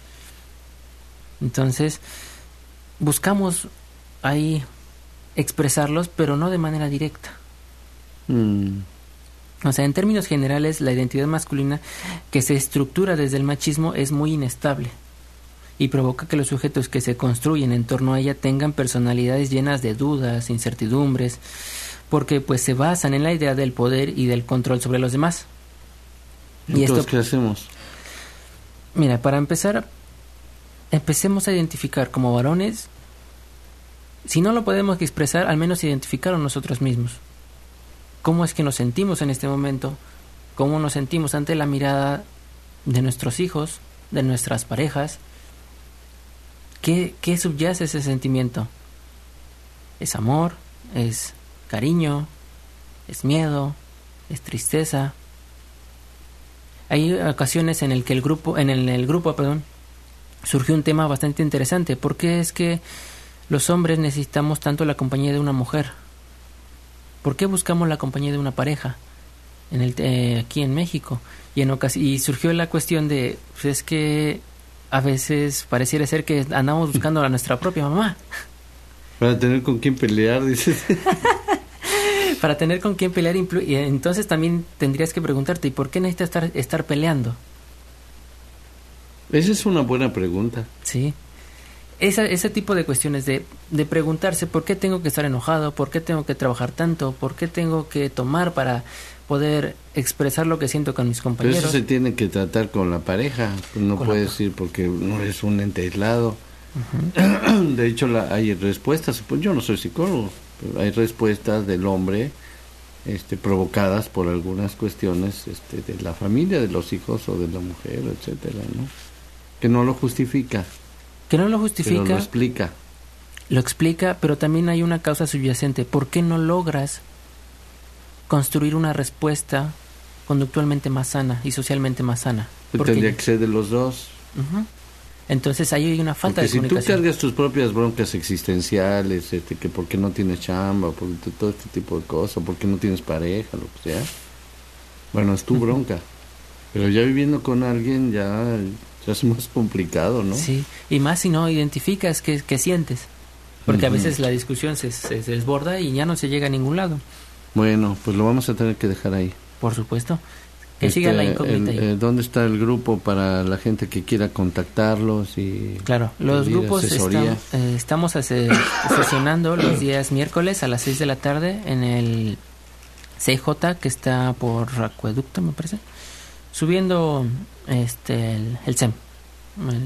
Entonces buscamos ahí expresarlos, pero no de manera directa. Mm. O sea, en términos generales, la identidad masculina que se estructura desde el machismo es muy inestable y provoca que los sujetos que se construyen en torno a ella tengan personalidades llenas de dudas, incertidumbres, porque pues se basan en la idea del poder y del control sobre los demás. ¿Y esto qué hacemos? Mira, para empezar, empecemos a identificar como varones, si no lo podemos expresar, al menos identificarlo nosotros mismos. ¿Cómo es que nos sentimos en este momento? ¿Cómo nos sentimos ante la mirada de nuestros hijos, de nuestras parejas? ¿Qué, qué subyace ese sentimiento? ¿Es amor? ¿Es cariño? ¿Es miedo? ¿Es tristeza? Hay ocasiones en el que el grupo, en el, el grupo, perdón, surgió un tema bastante interesante. ¿Por qué es que los hombres necesitamos tanto la compañía de una mujer? ¿Por qué buscamos la compañía de una pareja en el, eh, aquí en México? Y, en ocas- y surgió la cuestión de, pues es que a veces pareciera ser que andamos buscando a nuestra propia mamá. Para tener con quién pelear, dices. Para tener con quién pelear, impl- y entonces también tendrías que preguntarte, ¿y por qué necesitas estar, estar peleando? Esa es una buena pregunta. Sí. Esa, ese tipo de cuestiones de, de preguntarse por qué tengo que estar enojado, por qué tengo que trabajar tanto, por qué tengo que tomar para poder expresar lo que siento con mis compañeros. Pero eso se tiene que tratar con la pareja, no con puedes la... ir porque no eres un ente aislado. Uh-huh. De hecho, la, hay respuestas, pues yo no soy psicólogo, pero hay respuestas del hombre este, provocadas por algunas cuestiones este, de la familia, de los hijos o de la mujer, etcétera, ¿no? Que no lo justifica. Que no lo justifica. Pero lo explica. Lo explica, pero también hay una causa subyacente. ¿Por qué no logras construir una respuesta conductualmente más sana y socialmente más sana? Porque tendría que ser de los dos. Uh-huh. Entonces ahí hay una falta porque de comunicación. Si tú cargas tus propias broncas existenciales, este, que por qué no tienes chamba, por todo este tipo de cosas, por qué no tienes pareja, lo que sea, bueno, es tu uh-huh. bronca. Pero ya viviendo con alguien ya... ya es más complicado, ¿no? Sí, y más si no identificas qué, qué sientes. Porque uh-huh. a veces la discusión se, se, se desborda y ya no se llega a ningún lado. Bueno, pues lo vamos a tener que dejar ahí. Por supuesto. Que este, siga la incógnita el, ahí. Eh, ¿Dónde está el grupo para la gente que quiera contactarlos? Y claro, los grupos están, eh, estamos hace, sesionando los días miércoles a las seis de la tarde en el C J, que está por Acueducto, me parece. Subiendo este el, el C E M, el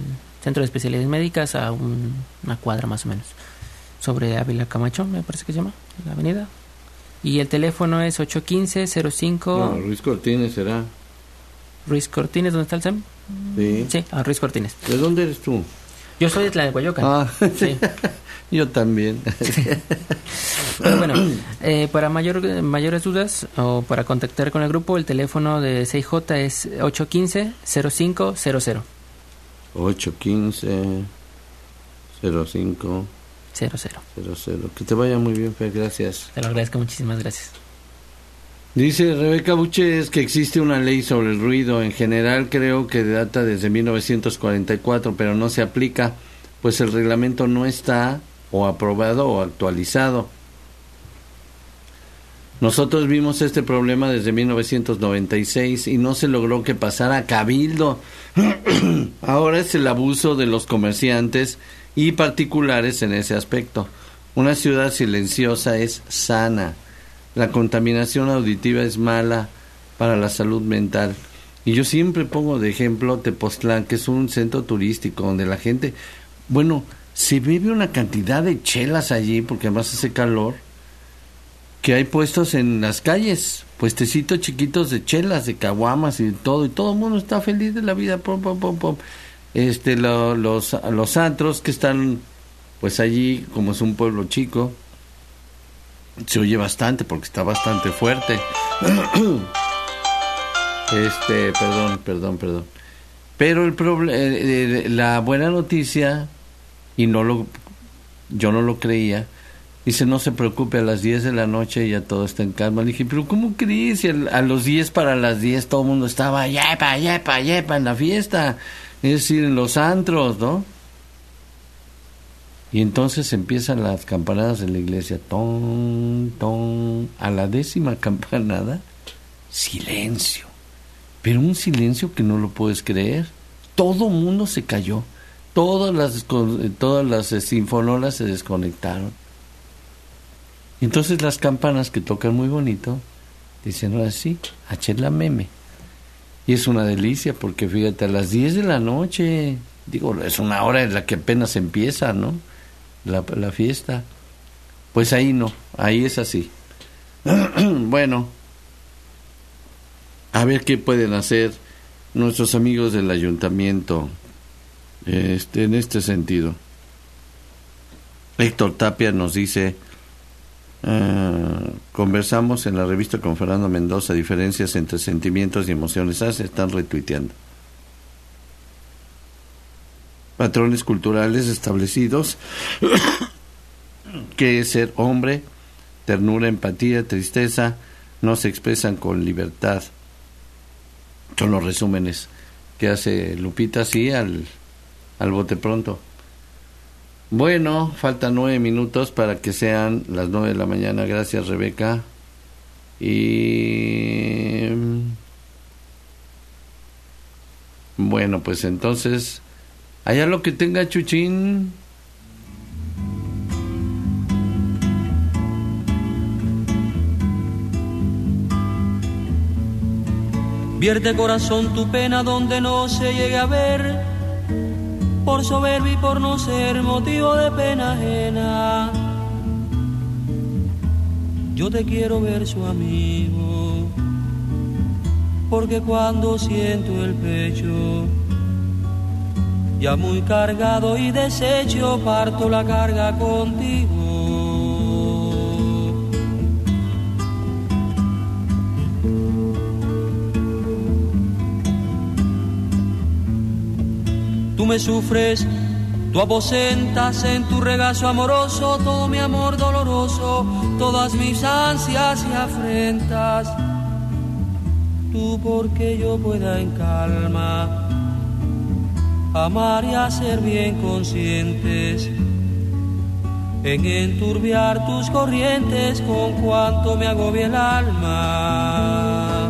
Centro de Especialidades Médicas, a un, una cuadra más o menos, sobre Ávila Camacho, me parece que se llama, la avenida. Y el teléfono es ocho uno cinco cero cinco... No, Ruiz Cortines será. Ruiz Cortines, ¿dónde está el S E M? Sí. Sí, a Ruiz Cortines. ¿De dónde eres tú? Yo soy de Tlahuayocan. Ah, sí. Yo también. Pero bueno, eh, para mayor, mayores dudas o para contactar con el grupo, el teléfono de C I J es ocho uno cinco cero cinco cero cero. ocho uno cinco cero cinco cero cero. cero cero. Que te vaya muy bien, Fer, gracias. Te lo agradezco, muchísimas gracias. Dice Rebeca Buches que existe una ley sobre el ruido. En general creo que data desde mil novecientos cuarenta y cuatro, pero no se aplica, pues el reglamento no está o aprobado o actualizado. Nosotros vimos este problema desde mil novecientos noventa y seis y no se logró que pasara a cabildo. Ahora es el abuso de los comerciantes y particulares en ese aspecto. Una ciudad silenciosa es sana. La contaminación auditiva es mala para la salud mental. Y yo siempre pongo de ejemplo Tepoztlán, que es un centro turístico donde la gente, bueno, se bebe una cantidad de chelas allí, porque además hace calor, que hay puestos en las calles, puestecitos chiquitos de chelas, de caguamas y de todo, y todo el mundo está feliz de la vida. Pom, pom, pom, pom. Este, lo, los, los antros que están, pues allí, como es un pueblo chico, se oye bastante porque está bastante fuerte. Este, perdón, perdón, perdón. Pero el problema, eh, eh, la buena noticia, y no lo, yo no lo creía, dice, no se preocupe, a las diez de la noche ya todo está en calma. Le dije, pero ¿cómo crees? Y a los diez para las diez todo el mundo estaba yepa, yepa, yepa en la fiesta, es decir, en los antros, ¿no? Y entonces empiezan las campanadas de la iglesia, ton, ton, a la décima campanada, silencio, pero un silencio que no lo puedes creer. Todo mundo se cayó, todas las todas las sinfonolas se desconectaron. Entonces las campanas, que tocan muy bonito, dicen ahora sí, a chela meme. Y es una delicia porque fíjate, a las diez de la noche, digo, es una hora en la que apenas empieza, ¿no? La, la fiesta. Pues ahí no, ahí es así. Bueno, a ver qué pueden hacer nuestros amigos del ayuntamiento este, en este sentido. Héctor Tapia nos dice, uh, conversamos en la revista con Fernando Mendoza, diferencias entre sentimientos y emociones. Ah, se están retuiteando. Patrones culturales establecidos, que es ser hombre, ternura, empatía, tristeza, no se expresan con libertad. Son los resúmenes que hace Lupita así al, al bote pronto. Bueno, faltan nueve minutos para que sean las nueve de la mañana. Gracias, Rebeca. Y bueno, pues entonces, allá lo que tenga, Chuchín. Vierte, corazón, tu pena donde no se llegue a ver, por soberbia y por no ser motivo de pena ajena. Yo te quiero ver su amigo, porque cuando siento el pecho ya muy cargado y deshecho, parto la carga contigo. Tú me sufres, tú aposentas en tu regazo amoroso todo mi amor doloroso, todas mis ansias y afrentas. Tú porque yo pueda en calma amar y hacer bien conscientes, en enturbiar tus corrientes con cuanto me agobia el alma.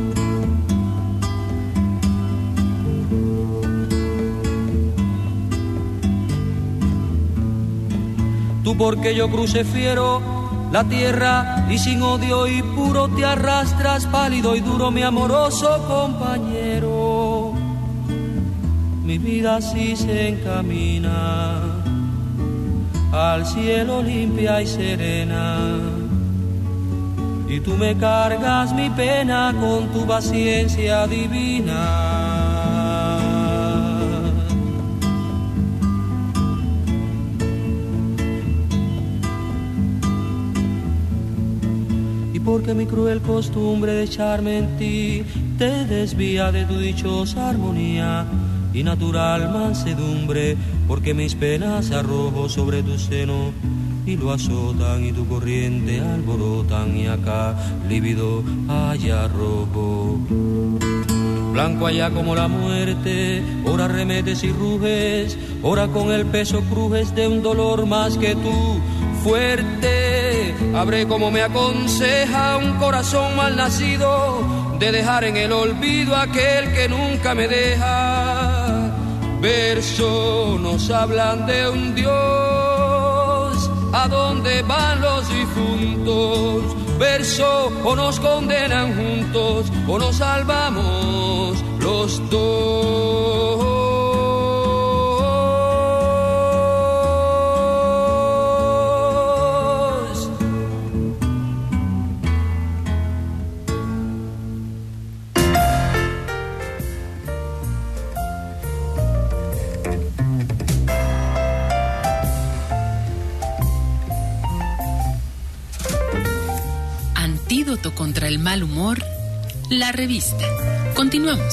Tú porque yo cruce fiero la tierra y sin odio y puro te arrastras pálido y duro mi amoroso compañero. mi vida así se encamina al cielo limpia y serena. Y tú me cargas mi pena con tu paciencia divina. Porque mi cruel costumbre de echarme en ti te desvía de tu dichosa armonía y natural mansedumbre, porque mis penas arrojo sobre tu seno y lo azotan y tu corriente alborotan, y acá lívido, allá rojo. Blanco allá como la muerte, ora remetes y ruges, ora con el peso crujes de un dolor más que tú, fuerte. Habré como me aconseja un corazón mal nacido, de dejar en el olvido aquel que nunca me deja. Verso nos hablan de un Dios, ¿a dónde van los difuntos? Verso o nos condenan juntos o nos salvamos los dos. Antídoto contra el mal humor, la revista. Continuamos.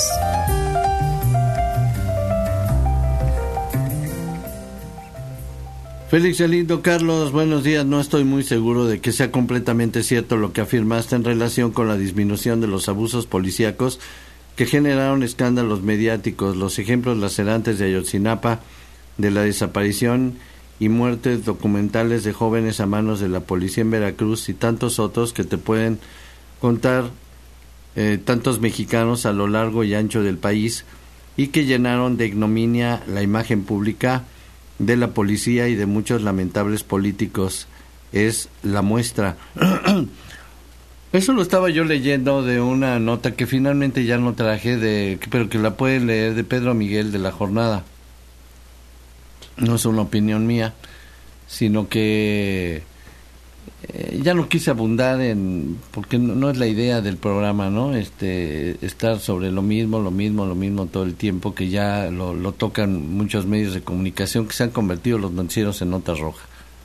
Félix Galindo, Carlos, buenos días. No estoy muy seguro de que sea completamente cierto lo que afirmaste en relación con la disminución de los abusos policíacos que generaron escándalos mediáticos. Los ejemplos lacerantes de Ayotzinapa, de la desaparición y muertes documentales de jóvenes a manos de la policía en Veracruz y tantos otros que te pueden contar eh, tantos mexicanos a lo largo y ancho del país, y que llenaron de ignominia la imagen pública de la policía y de muchos lamentables políticos. Es la muestra. Eso lo estaba yo leyendo de una nota que finalmente ya no traje, de pero que la pueden leer, de Pedro Miguel, de La Jornada. No es una opinión mía, sino que eh, ya no quise abundar en, porque no, no es la idea del programa, ¿no? Este, estar sobre lo mismo, lo mismo, lo mismo todo el tiempo, que ya lo, lo tocan muchos medios de comunicación que se han convertido los noticieros en nota roja.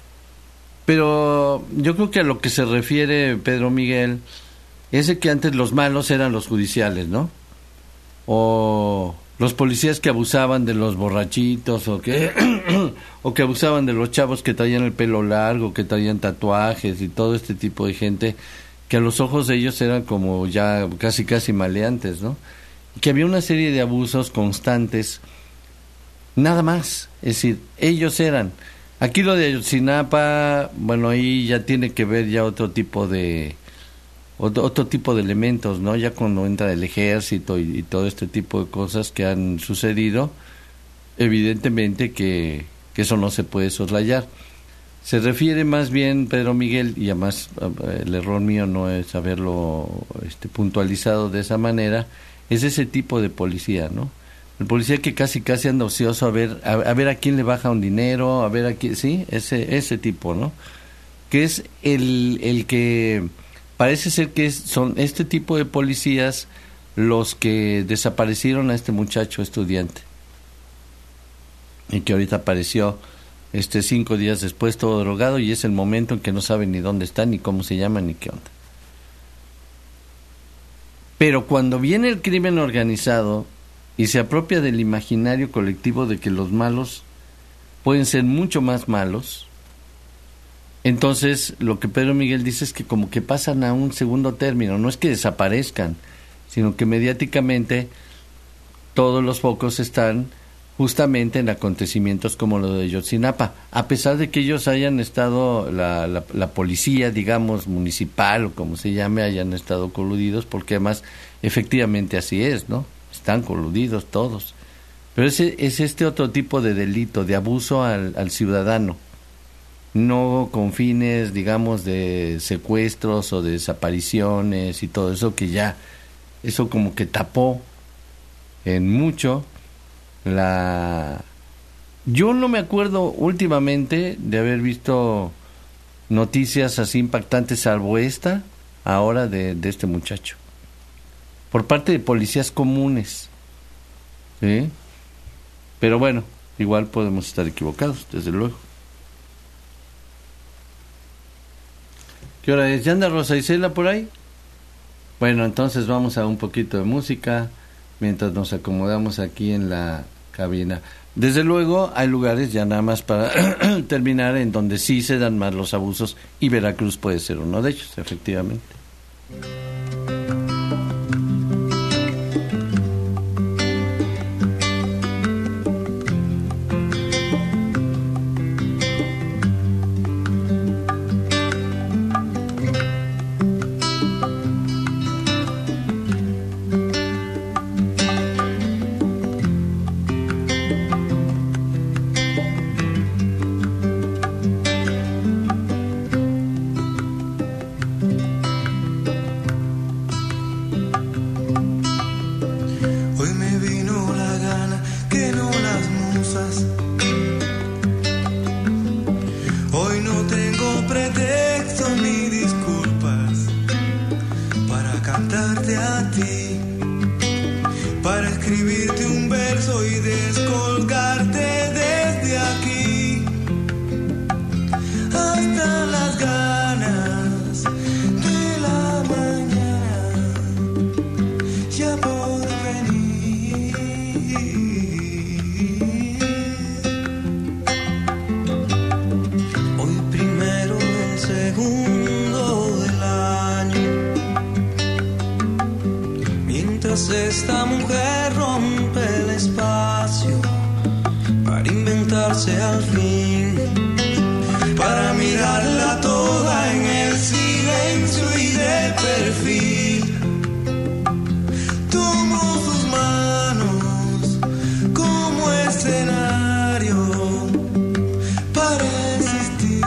Pero yo creo que a lo que se refiere Pedro Miguel es de que antes los malos eran los judiciales, ¿no? O los policías que abusaban de los borrachitos, o que o que abusaban de los chavos que traían el pelo largo, que traían tatuajes y todo este tipo de gente que a los ojos de ellos eran como ya casi casi maleantes, ¿no? Y que había una serie de abusos constantes, nada más. Es decir, ellos eran. Aquí lo de Ayotzinapa, bueno, ahí ya tiene que ver ya otro tipo de otro, otro tipo de elementos, ¿no? Ya cuando entra el ejército y, y todo este tipo de cosas que han sucedido, evidentemente que, que eso no se puede soslayar. Se refiere más bien, Pedro Miguel, y además el error mío no es haberlo este, puntualizado de esa manera, es ese tipo de policía, ¿no? El policía que casi casi anda ocioso a ver a, a ver a quién le baja un dinero, a ver a quién, sí, ese ese tipo, ¿no? Que es el el que parece ser que es, son este tipo de policías los que desaparecieron a este muchacho estudiante y que ahorita apareció este cinco días después todo drogado, y es el momento en que no saben ni dónde está, ni cómo se llama, ni qué onda. Pero cuando viene el crimen organizado y se apropia del imaginario colectivo de que los malos pueden ser mucho más malos, entonces lo que Pedro Miguel dice es que como que pasan a un segundo término. No es que desaparezcan, sino que mediáticamente todos los focos están justamente en acontecimientos como lo de Ayotzinapa, a pesar de que ellos hayan estado, la, la, la policía, digamos, municipal o como se llame, hayan estado coludidos, porque además efectivamente así es, ¿no? Están coludidos todos. Pero ese es este otro tipo de delito, de abuso al, al ciudadano, no con fines, digamos, de secuestros o de desapariciones y todo eso, que ya, eso como que tapó en mucho la... Yo no me acuerdo últimamente de haber visto noticias así impactantes, salvo esta, ahora de, de este muchacho. Por parte de policías comunes. ¿Sí? Pero bueno, igual podemos estar equivocados, desde luego. ¿Qué hora es? ¿Ya anda Rosa Isela por ahí? Bueno, entonces vamos a un poquito de música mientras nos acomodamos aquí en la cabina. Desde luego hay lugares, ya nada más para terminar, en donde sí se dan más los abusos, y Veracruz puede ser uno de ellos, efectivamente. Esta mujer rompe el espacio para inventarse al fin, para mirarla toda en el silencio y de perfil. Tomo sus manos como escenario para existir,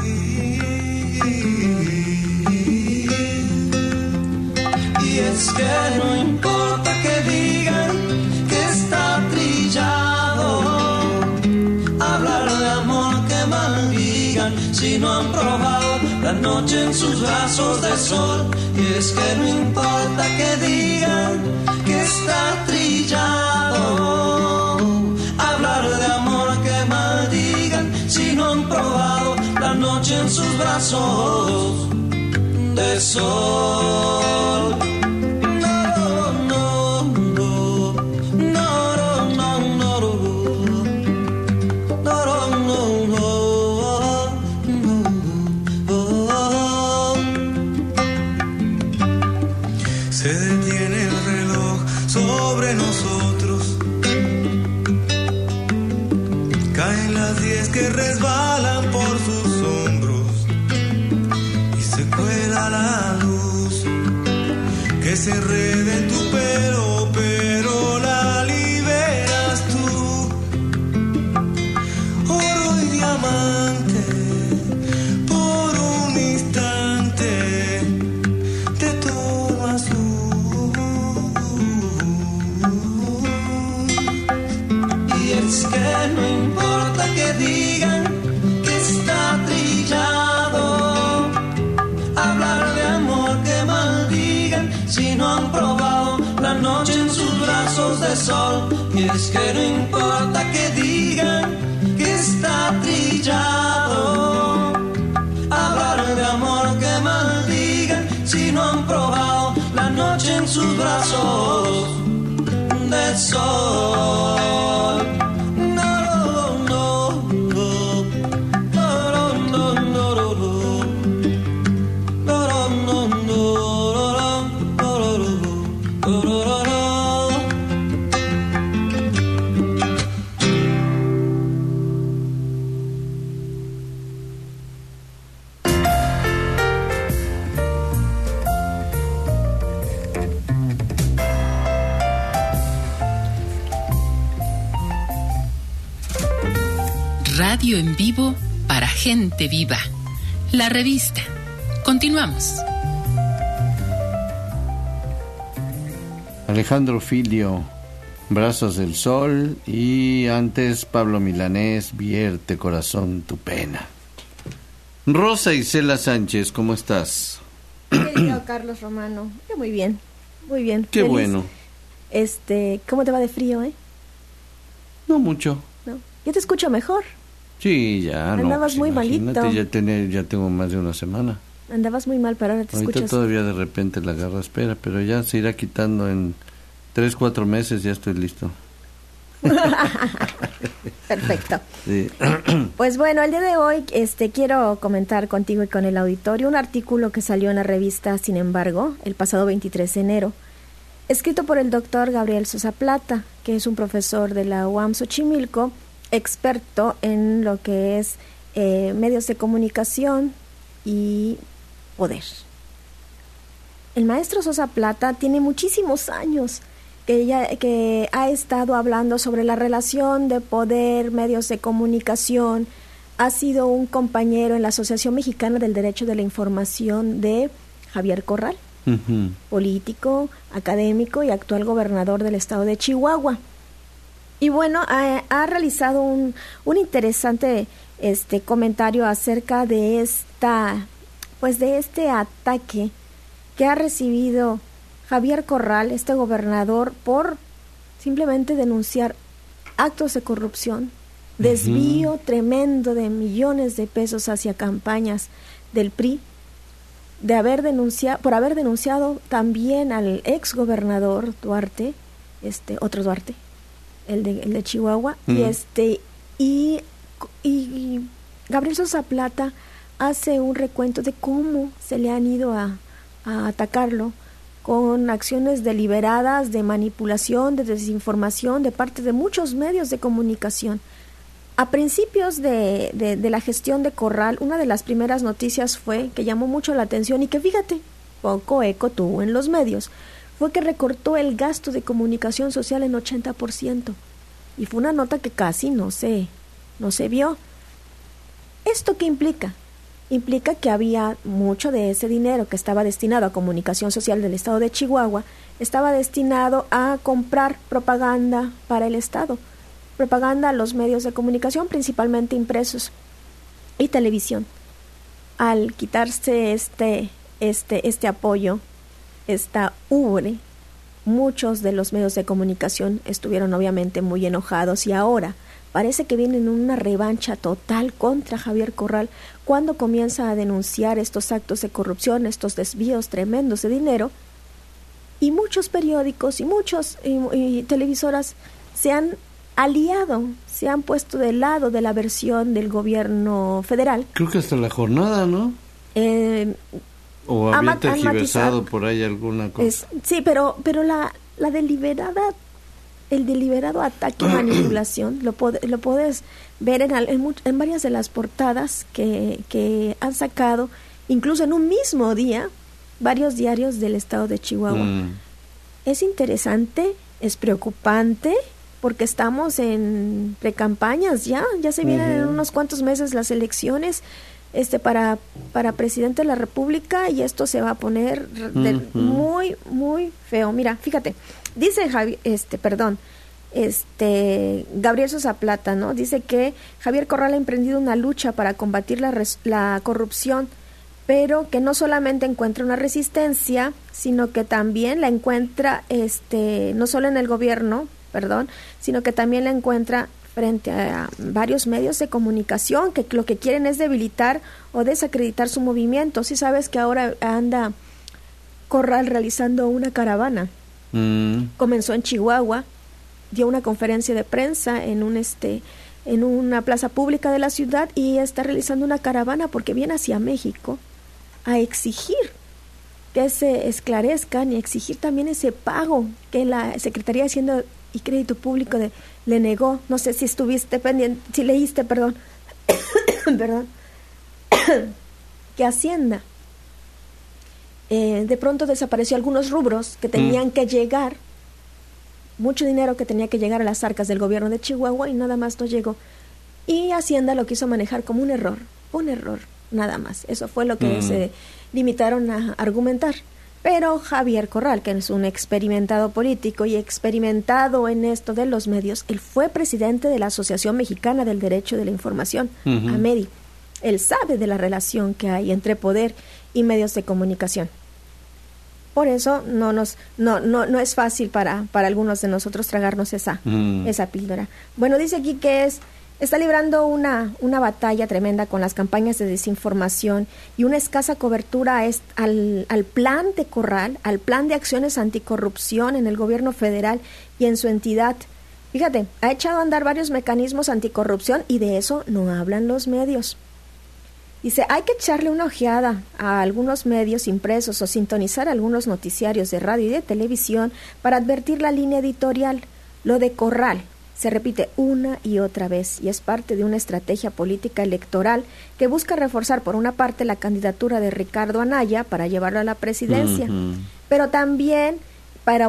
y es que no importa que digan que está trillado, hablar de amor que maldigan si no han probado la noche en sus brazos de sol. Y es que no importa que digan que está trillado, hablar de amor que maldigan si no han probado la noche en sus brazos de sol. Que resbalan por sus hombros y se cuela la luz que se enreda en tu pelo, pero la liberas tú. Oro y diamante por un instante te tomas luz, y es que no importa que digan que está trillado, hablar de amor que maldigan si no han probado la noche en sus brazos de sol. Y es que no importa que digan que está trillado, hablar de amor que maldigan si no han probado la noche en sus brazos de sol. Radio en vivo para gente viva. La revista. Continuamos. Alejandro Filio, Brazos del Sol, y antes Pablo Milanés, Vierte Corazón tu pena. Rosa Isela Sánchez, ¿cómo estás? Querido Carlos Romano, yo muy bien, muy bien. Qué feliz. bueno. Este, ¿cómo te va de frío, eh? No mucho. No, yo te escucho mejor. Sí, ya. Andabas no, pues, muy imagínate, malito. Ya, tener, ya tengo más de una semana. Andabas muy mal, pero ahora te Ahorita escuchas. todavía de repente la garraspera, pero ya se irá quitando en tres, cuatro meses, ya estoy listo. Perfecto. Sí. Pues bueno, el día de hoy este, quiero comentar contigo y con el auditorio un artículo que salió en la revista Sin embargo, el pasado veintitrés de enero, escrito por el doctor Gabriel Sosa Plata, que es un profesor de la U A M Xochimilco, experto en lo que es eh, medios de comunicación y poder. El maestro Sosa Plata tiene muchísimos años que, ya, que ha estado hablando sobre la relación de poder, medios de comunicación. Ha sido un compañero en la Asociación Mexicana del Derecho de la Información de Javier Corral, uh-huh. político, académico y actual gobernador del estado de Chihuahua. Y bueno, ha, ha realizado un, un interesante este comentario acerca de esta, pues de este ataque que ha recibido Javier Corral, este gobernador, por simplemente denunciar actos de corrupción, desvío uh-huh. tremendo de millones de pesos hacia campañas del P R I, de haber denunciado, por haber denunciado también al ex gobernador Duarte, este otro Duarte, el de, el de Chihuahua, uh-huh. y este y, y Gabriel Sosa Plata hace un recuento de cómo se le han ido a, a atacarlo con acciones deliberadas de manipulación, de desinformación de parte de muchos medios de comunicación. A principios de, de, de la gestión de Corral, una de las primeras noticias fue, que llamó mucho la atención y que fíjate, poco eco tuvo en los medios, fue que recortó el gasto de comunicación social en ochenta por ciento. Y fue una nota que casi no se, no se vio. ¿Esto qué implica? Implica que había mucho de ese dinero que estaba destinado a comunicación social del estado de Chihuahua, estaba destinado a comprar propaganda para el estado, propaganda a los medios de comunicación, principalmente impresos y televisión. Al quitarse este, este, este apoyo, esta ubre, muchos de los medios de comunicación estuvieron obviamente muy enojados y ahora parece que vienen una revancha total contra Javier Corral cuando comienza a denunciar estos actos de corrupción, estos desvíos tremendos de dinero, y muchos periódicos y muchos y, y televisoras se han aliado, se han puesto del lado de la versión del gobierno federal. Creo que hasta la jornada, ¿no? Eh, o había tergiversado por ahí alguna cosa. Es, sí, pero pero la, la deliberada el deliberado ataque y manipulación lo, pod- lo puedes ver en, al- en, mu- en varias de las portadas que, que han sacado, incluso en un mismo día, varios diarios del estado de Chihuahua. Mm. Es interesante, es preocupante, porque estamos en precampañas ya, ya se vienen uh-huh. en unos cuantos meses las elecciones este para para presidente de la República, y esto se va a poner de, uh-huh. muy muy feo. Mira, fíjate, dice Javi, este, perdón, este Gabriel Sosa Plata, ¿no? Dice que Javier Corral ha emprendido una lucha para combatir la res, la corrupción, pero que no solamente encuentra una resistencia, sino que también la encuentra este no solo en el gobierno, perdón, sino que también la encuentra frente a varios medios de comunicación que lo que quieren es debilitar o desacreditar su movimiento. Sí sabes que ahora anda Corral realizando una caravana. Mm. Comenzó en Chihuahua, dio una conferencia de prensa en un este en una plaza pública de la ciudad y está realizando una caravana porque viene hacia México a exigir que se esclarezcan y exigir también ese pago que la Secretaría de Hacienda y Crédito Público de, le negó. No sé si estuviste pendiente, si leíste, perdón, perdón, que Hacienda eh, de pronto desapareció algunos rubros que tenían mm. que llegar, mucho dinero que tenía que llegar a las arcas del gobierno de Chihuahua y nada más no llegó. Y Hacienda lo quiso manejar como un error, un error, nada más. Eso fue lo que mm. se limitaron a argumentar. Pero Javier Corral, que es un experimentado político y experimentado en esto de los medios, él fue presidente de la Asociación Mexicana del Derecho de la Información, uh-huh. AMEDI. Él sabe de la relación que hay entre poder y medios de comunicación. Por eso no nos no no no es fácil para para algunos de nosotros tragarnos esa mm. esa píldora. Bueno, dice aquí que es está librando una una batalla tremenda con las campañas de desinformación y una escasa cobertura es, al al plan de Corral, al plan de acciones anticorrupción en el gobierno federal y en su entidad. Fíjate, ha echado a andar varios mecanismos anticorrupción y de eso no hablan los medios. Dice, hay que echarle una ojeada a algunos medios impresos o sintonizar algunos noticiarios de radio y de televisión para advertir la línea editorial. Lo de Corral se repite una y otra vez y es parte de una estrategia política electoral que busca reforzar por una parte la candidatura de Ricardo Anaya para llevarlo a la presidencia, uh-huh. pero también para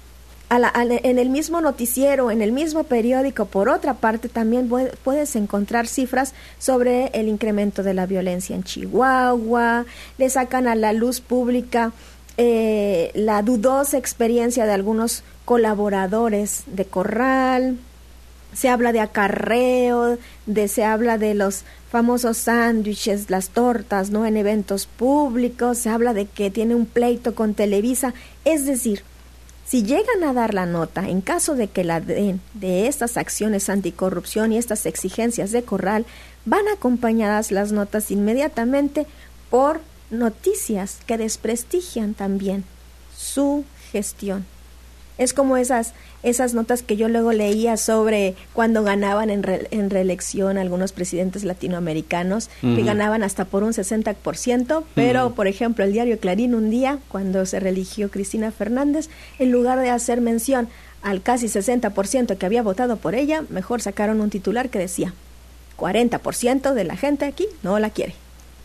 A la, a la, en el mismo noticiero, en el mismo periódico, por otra parte, también puede, puedes encontrar cifras sobre el incremento de la violencia en Chihuahua, le sacan a la luz pública eh, la dudosa experiencia de algunos colaboradores de Corral, se habla de acarreo, de, se habla de los famosos sándwiches, las tortas, ¿no?, en eventos públicos, se habla de que tiene un pleito con Televisa, es decir, si llegan a dar la nota, en caso de que la den de estas acciones anticorrupción y estas exigencias de Corral, van acompañadas las notas inmediatamente por noticias que desprestigian también su gestión. Es como esas esas notas que yo luego leía sobre cuando ganaban en, re, en reelección algunos presidentes latinoamericanos, uh-huh. que ganaban hasta por un sesenta por ciento, pero, uh-huh. por ejemplo, el diario Clarín un día, cuando se reeligió Cristina Fernández, en lugar de hacer mención al casi sesenta por ciento que había votado por ella, mejor sacaron un titular que decía, cuarenta por ciento de la gente aquí no la quiere.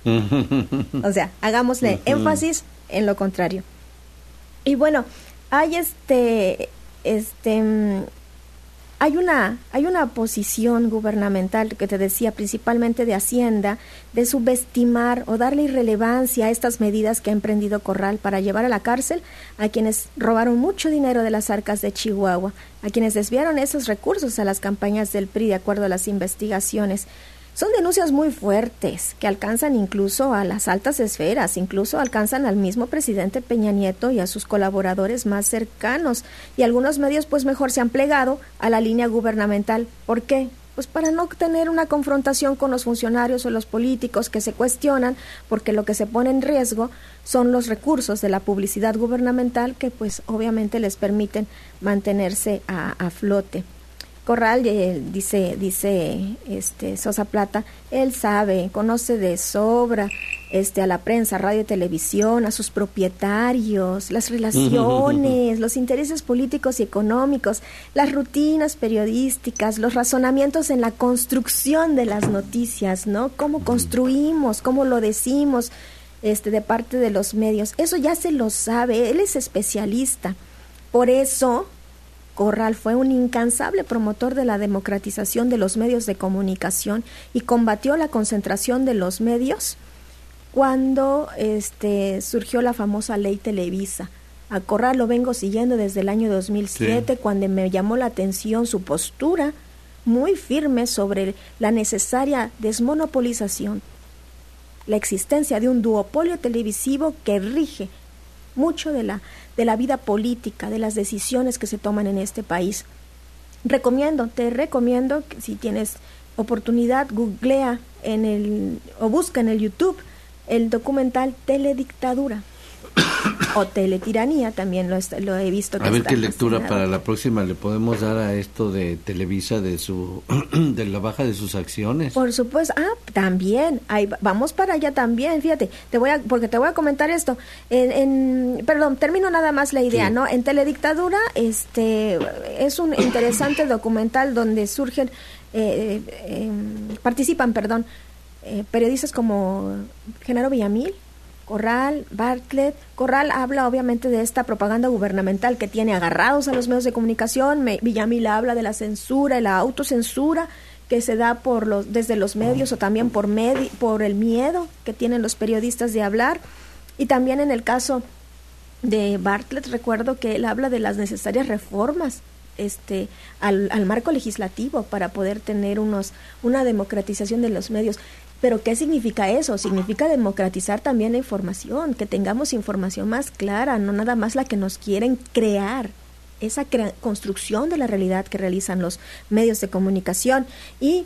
O sea, hagámosle uh-huh. énfasis en lo contrario. Y bueno, hay este... Este, hay una hay una posición gubernamental que te decía, principalmente de Hacienda, de subestimar o darle irrelevancia a estas medidas que ha emprendido Corral para llevar a la cárcel a quienes robaron mucho dinero de las arcas de Chihuahua, a quienes desviaron esos recursos a las campañas del P R I de acuerdo a las investigaciones. Son denuncias muy fuertes que alcanzan incluso a las altas esferas, incluso alcanzan al mismo presidente Peña Nieto y a sus colaboradores más cercanos. Y algunos medios pues mejor se han plegado a la línea gubernamental. ¿Por qué? Pues para no tener una confrontación con los funcionarios o los políticos que se cuestionan, porque lo que se pone en riesgo son los recursos de la publicidad gubernamental que pues obviamente les permiten mantenerse a, a flote. Corral eh, dice dice este Sosa Plata, él sabe, conoce de sobra este a la prensa, radio y televisión, a sus propietarios, las relaciones, los intereses políticos y económicos, las rutinas periodísticas, los razonamientos en la construcción de las noticias, ¿no? Cómo construimos, cómo lo decimos este de parte de los medios. Eso ya se lo sabe, él es especialista. Por eso Corral fue un incansable promotor de la democratización de los medios de comunicación y combatió la concentración de los medios cuando este, surgió la famosa ley Televisa. A Corral lo vengo siguiendo desde el año dos mil siete, sí. cuando me llamó la atención su postura muy firme sobre la necesaria desmonopolización, la existencia de un duopolio televisivo que rige mucho de la de la vida política, de las decisiones que se toman en este país. Recomiendo, te recomiendo que si tienes oportunidad, googlea en el o busca en el YouTube el documental Teledictadura o Teletiranía, también lo, lo he visto. Que a ver está qué lectura fascinado. Para la próxima le podemos dar a esto de Televisa, de su de la baja de sus acciones. Por supuesto, ah, también, ahí vamos para allá también, fíjate, te voy a, porque te voy a comentar esto, en, en perdón, termino nada más la idea, sí. ¿no? En Teledictadura, este, es un interesante documental donde surgen, eh, eh, participan, perdón, eh, periodistas como Genaro Villamil, Corral, Bartlett. Corral habla obviamente de esta propaganda gubernamental que tiene agarrados a los medios de comunicación. Me, Villamil habla de la censura y la autocensura que se da por los desde los medios o también por medi, por el miedo que tienen los periodistas de hablar. Y también en el caso de Bartlett, recuerdo que él habla de las necesarias reformas este al, al marco legislativo para poder tener unos una democratización de los medios. Pero ¿qué significa eso? Significa democratizar también la información, que tengamos información más clara, no nada más la que nos quieren crear, esa crea- construcción de la realidad que realizan los medios de comunicación. Y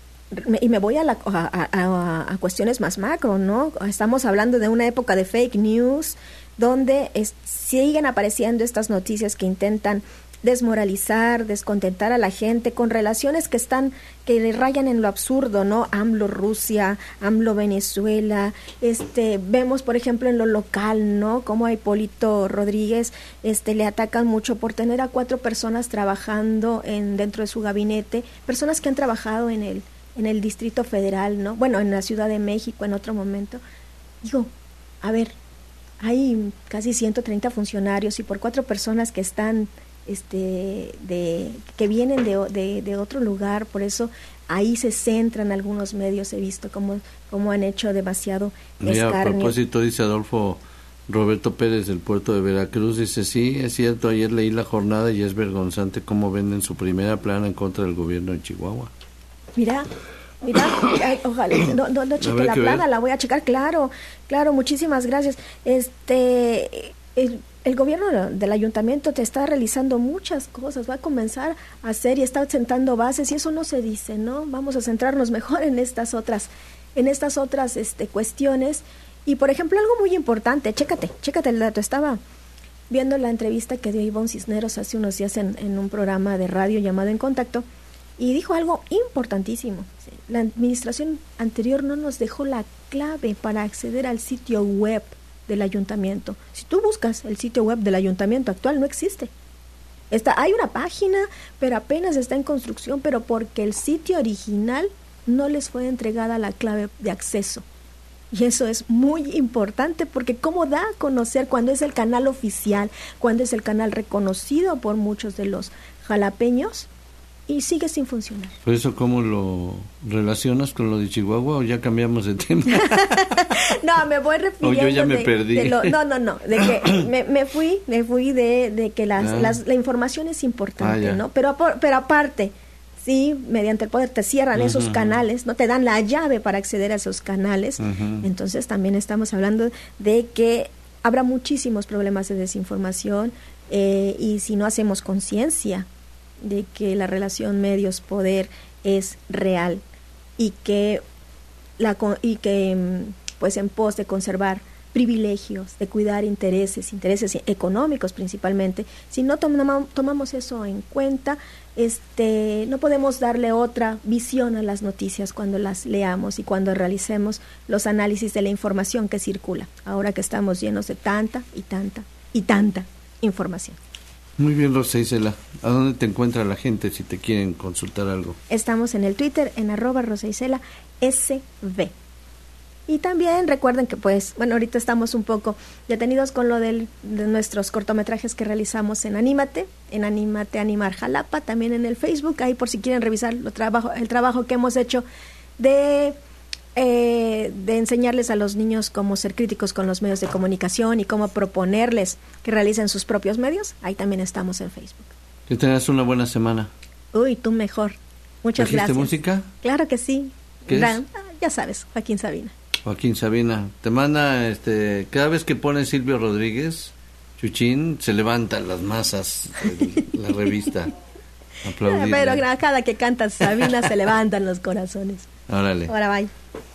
y me voy a, la, a, a, a cuestiones más macro, ¿no? Estamos hablando de una época de fake news, donde es, siguen apareciendo estas noticias que intentan desmoralizar, descontentar a la gente con relaciones que están, que le rayan en lo absurdo, ¿no? AMLO Rusia, AMLO Venezuela, este, vemos por ejemplo en lo local, ¿no? Como a Hipólito Rodríguez, este, le atacan mucho por tener a cuatro personas trabajando en, dentro de su gabinete, personas que han trabajado en el, en el Distrito Federal, ¿no? Bueno, en la Ciudad de México en otro momento. Digo, a ver, hay casi ciento treinta funcionarios y por cuatro personas que están este de que vienen de, de, de otro lugar, por eso ahí se centran algunos medios, he visto como, como han hecho demasiado escarnio. A propósito, dice Adolfo Roberto Pérez del puerto de Veracruz, dice, sí, es cierto, ayer leí La Jornada y es vergonzante cómo venden su primera plana en contra del gobierno de Chihuahua. Mira, mira, ay, ojalá, no, no, no cheque la plana, ver. La voy a checar, claro, claro, muchísimas gracias. Este, el, el gobierno del ayuntamiento te está realizando muchas cosas, va a comenzar a hacer y está sentando bases y eso no se dice, ¿no? Vamos a centrarnos mejor en estas otras, en estas otras este, cuestiones. Y por ejemplo, algo muy importante, chécate, chécate el dato, estaba viendo la entrevista que dio Ivonne Cisneros hace unos días en, en un programa de radio llamado En Contacto, y dijo algo importantísimo. La administración anterior no nos dejó la clave para acceder al sitio web del ayuntamiento. Si tú buscas el sitio web del ayuntamiento actual, no existe. Está, hay una página, pero apenas está en construcción, pero porque el sitio original no les fue entregada la clave de acceso. Y eso es muy importante porque cómo da a conocer cuando es el canal oficial, cuando es el canal reconocido por muchos de los jalapeños, y sigue sin funcionar. ¿Por eso cómo lo relacionas con lo de Chihuahua o ya cambiamos de tema? No, me voy refiriendo. O yo ya me de, perdí. De lo, no, no, no, de que me, me fui, me fui de, de que las, ah. las, la información es importante, ah, ¿no? Pero, pero aparte, sí, mediante el poder te cierran uh-huh. esos canales, no te dan la llave para acceder a esos canales. Uh-huh. Entonces también estamos hablando de que habrá muchísimos problemas de desinformación eh, y si no hacemos conciencia de que la relación medios-poder es real y que la y que pues en pos de conservar privilegios, de cuidar intereses, intereses económicos principalmente, si no tom- tomamos eso en cuenta, este no podemos darle otra visión a las noticias cuando las leamos y cuando realicemos los análisis de la información que circula, ahora que estamos llenos de tanta y tanta y tanta información. Muy bien, Rosa Isela. ¿A dónde te encuentra la gente si te quieren consultar algo? Estamos en el Twitter, en arroba Rosa Isela S V. Y también recuerden que, pues, bueno, ahorita estamos un poco detenidos con lo del, de nuestros cortometrajes que realizamos en Anímate, en Anímate Animar Jalapa, también en el Facebook, ahí por si quieren revisar lo trabajo, el trabajo que hemos hecho de... Eh, de enseñarles a los niños cómo ser críticos con los medios de comunicación y cómo proponerles que realicen sus propios medios, ahí también estamos en Facebook. Que tengas una buena semana. Uy, tú mejor. Muchas gracias. música? Claro que sí. ¿Qué Ra- es? Ya sabes, Joaquín Sabina. Joaquín Sabina. Te manda, este, cada vez que pone Silvio Rodríguez, Chuchín, se levantan las masas de la revista. Aplaudir. Pero cada que canta Sabina se levantan los corazones. Órale. Ahora bye.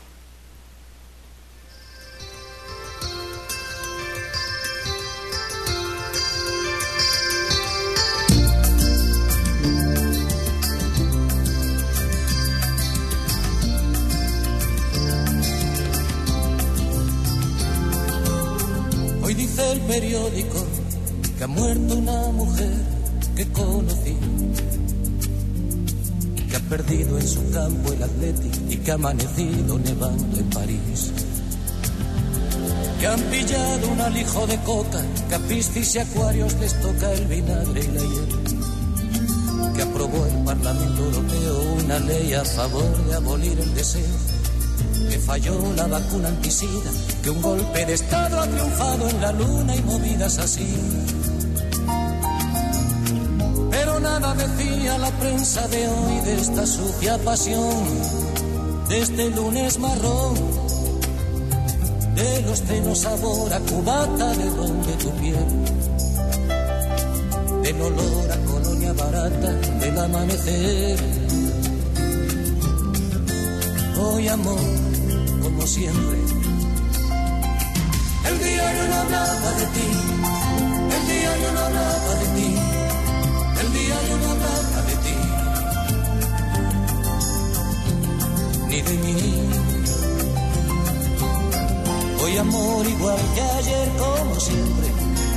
Hoy dice el periódico que ha muerto una mujer que conocí, que ha perdido en su campo el Athletic y que ha amanecido nevando en París, que han pillado un alijo de coca, que a piscis y acuarios les toca el vinagre y la hiel, que aprobó el Parlamento Europeo una ley a favor de abolir el deseo, que falló la vacuna anticida, que un golpe de estado ha triunfado en la luna y movidas así. Pero nada decía la prensa de hoy de esta sucia pasión, de este lunes marrón, de los senos sabor a cubata de ron de tu piel, del olor a colonia barata del amanecer. Hoy amor, como siempre, el diario no hablaba de ti, el diario no hablaba de ti, el diario no hablaba de ti, ni de mí. Hoy amor igual que ayer, como siempre,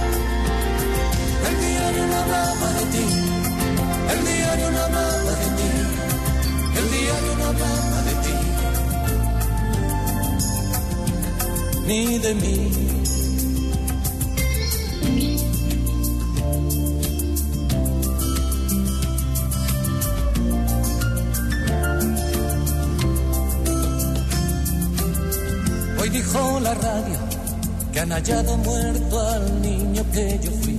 el diario no hablaba de ti, el diario no hablaba de ti, el diario no hablaba de ti, ni de mí. Hoy dijo la radio que han hallado muerto al niño que yo fui,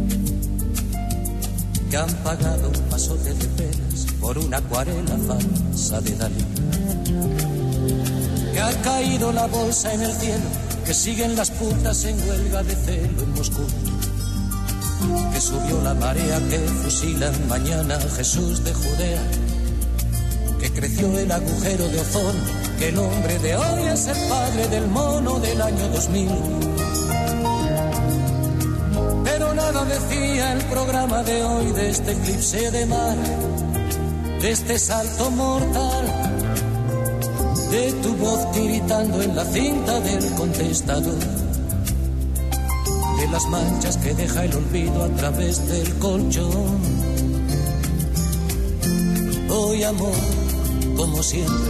que han pagado un pasote de penas por una acuarela falsa de Dalí, que ha caído la bolsa en el cielo, que siguen las putas en huelga de celo en Moscú, que subió la marea que fusilan mañana a Jesús de Judea, que creció el agujero de ozono, que el hombre de hoy es el padre del mono del año dos mil. Pero nada decía el programa de hoy de este eclipse de mar, de este salto mortal, de tu voz tiritando en la cinta del contestador, de las manchas que deja el olvido a través del colchón. Hoy amor, como siempre,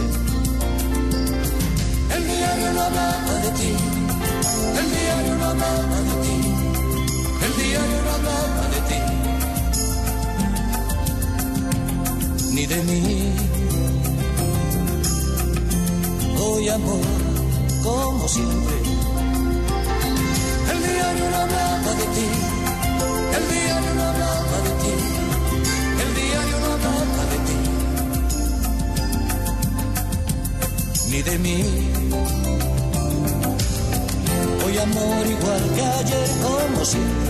el diario no hablaba de ti, el diario no hablaba de ti, el diario no hablaba de ti, ni de mí. Hoy amor, como siempre, el diario no hablaba de ti, el diario no hablaba de ti, el diario no hablaba de ti, ni de mí. Hoy amor igual que ayer, como siempre,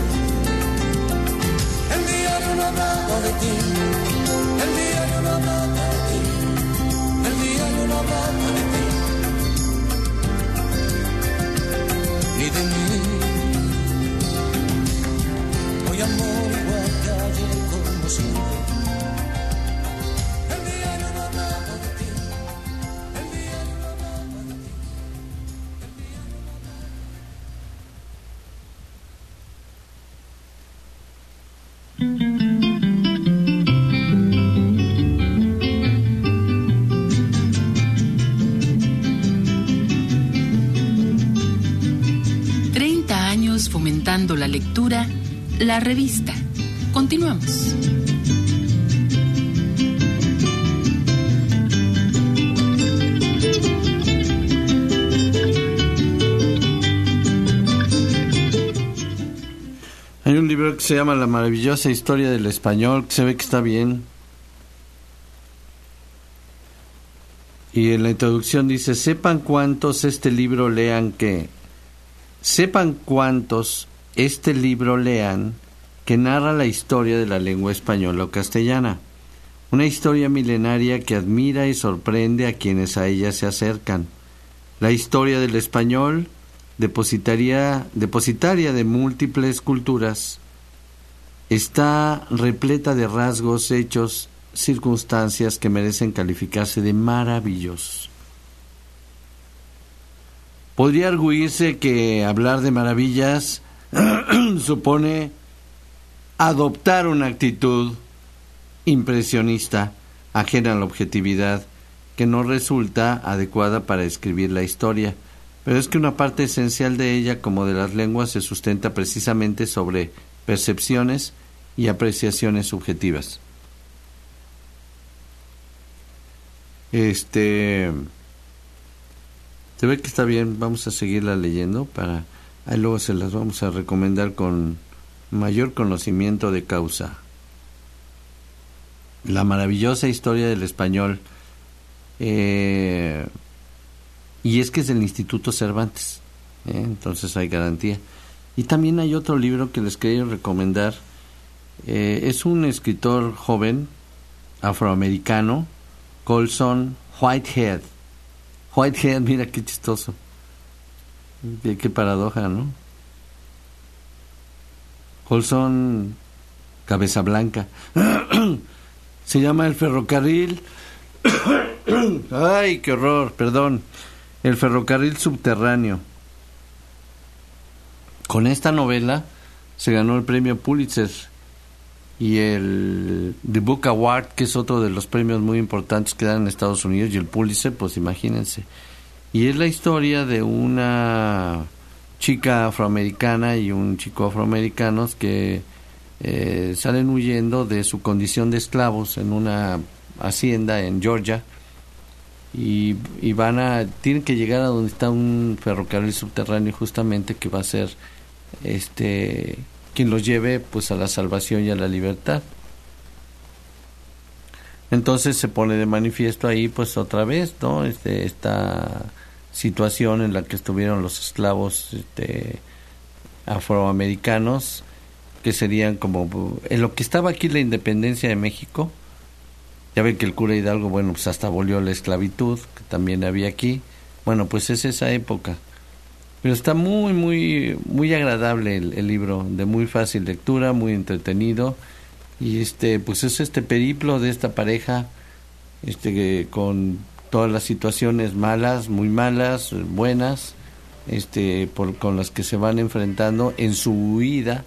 el diario no hablaba de ti, el diario no hablaba de ti, el diario no hablaba de ti, ni de mí. Hoy amor igual que ayer, como siempre, el diario no hablaba de ti, el diario no hablaba de ti, el diario no hablaba. treinta años fomentando la lectura, La Revista. Continuamos. Hay un libro que se llama La maravillosa historia del español, que se ve que está bien. Y en la introducción dice: sepan cuántos este libro lean que... Sepan cuántos este libro lean que narra la historia de la lengua española o castellana. Una historia milenaria que admira y sorprende a quienes a ella se acercan. La historia del español, depositaria, depositaria de múltiples culturas, está repleta de rasgos, hechos, circunstancias que merecen calificarse de maravillosos. Podría arguirse que hablar de maravillas supone adoptar una actitud impresionista, ajena a la objetividad, que no resulta adecuada para escribir la historia. Pero es que una parte esencial de ella, como de las lenguas, se sustenta precisamente sobre percepciones y apreciaciones subjetivas. Este... Se ve que está bien, vamos a seguirla leyendo para... Ahí luego se las vamos a recomendar con mayor conocimiento de causa. La maravillosa historia del español. Eh, y es que es del Instituto Cervantes, ¿eh? Entonces hay garantía. Y también hay otro libro que les quería recomendar. Eh, es un escritor joven, afroamericano, Colson Whitehead. Whitehead, mira qué chistoso. Qué, qué paradoja, ¿no? Colson Cabeza Blanca. Se llama El ferrocarril. Ay, qué horror, perdón. El ferrocarril subterráneo. Con esta novela se ganó el premio Pulitzer y el The Book Award, que es otro de los premios muy importantes que dan en Estados Unidos, y el Pulitzer, pues imagínense. Y es la historia de una chica afroamericana y un chico afroamericanos que eh, salen huyendo de su condición de esclavos en una hacienda en Georgia, y, y van a tienen que llegar a donde está un ferrocarril subterráneo, justamente, que va a ser este quien los lleve pues a la salvación y a la libertad. Entonces se pone de manifiesto ahí pues otra vez, ¿no? Este, esta situación en la que estuvieron los esclavos este, afroamericanos, que serían como en lo que estaba aquí la independencia de México. Ya ven que el cura Hidalgo, bueno, pues hasta abolió la esclavitud, que también había aquí. Bueno, pues es esa época. Pero está muy, muy, muy agradable el, el libro, de muy fácil lectura, muy entretenido. Y este, pues es este periplo de esta pareja, este, que con todas las situaciones malas, muy malas, buenas, este, por, con las que se van enfrentando en su huida,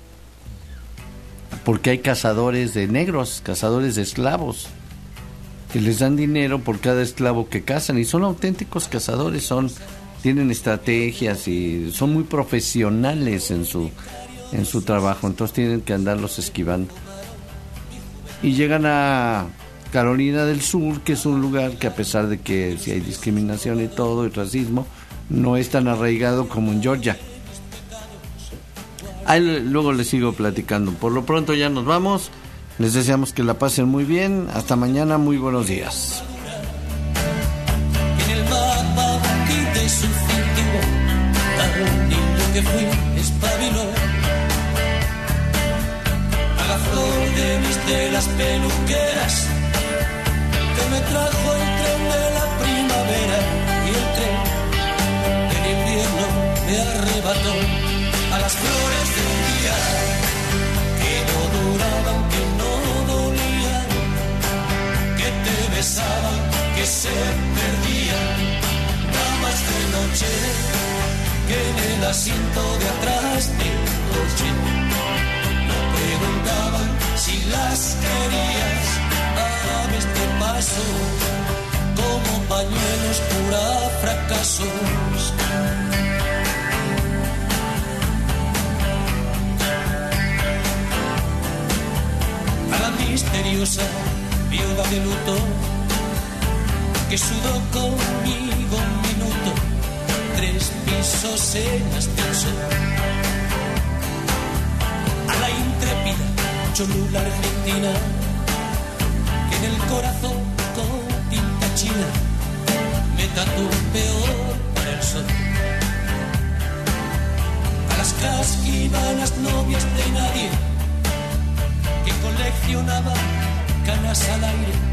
porque hay cazadores de negros, cazadores de esclavos, que les dan dinero por cada esclavo que cazan, y son auténticos cazadores, son tienen estrategias y son muy profesionales en su en su trabajo, entonces tienen que andarlos esquivando. Y llegan a Carolina del Sur, que es un lugar que, a pesar de que si hay discriminación y todo, y racismo, no es tan arraigado como en Georgia. Ahí luego les sigo platicando. Por lo pronto ya nos vamos. Les deseamos que la pasen muy bien. Hasta mañana, muy buenos días. En el mapa quité su cinturón, al niño que fui espabiló. A la flor de mis telas peluqueras, que me trajo el tren de la primavera, y el tren del invierno me arrebató a las flores de un día que no duraban, que no dolían, que te besaban, que se perdían. Damas de noche que en el asiento de atrás del coche no preguntaban si las querías. Aves de paso como pañuelos pura fracasos. Misteriosa viuda de luto que sudó conmigo un minuto, tres pisos en ascenso. A la intrépida Cholula argentina, que en el corazón con tinta china me tatuó un peor verso. A las casquivanas novias de nadie, que coleccionaba canas al aire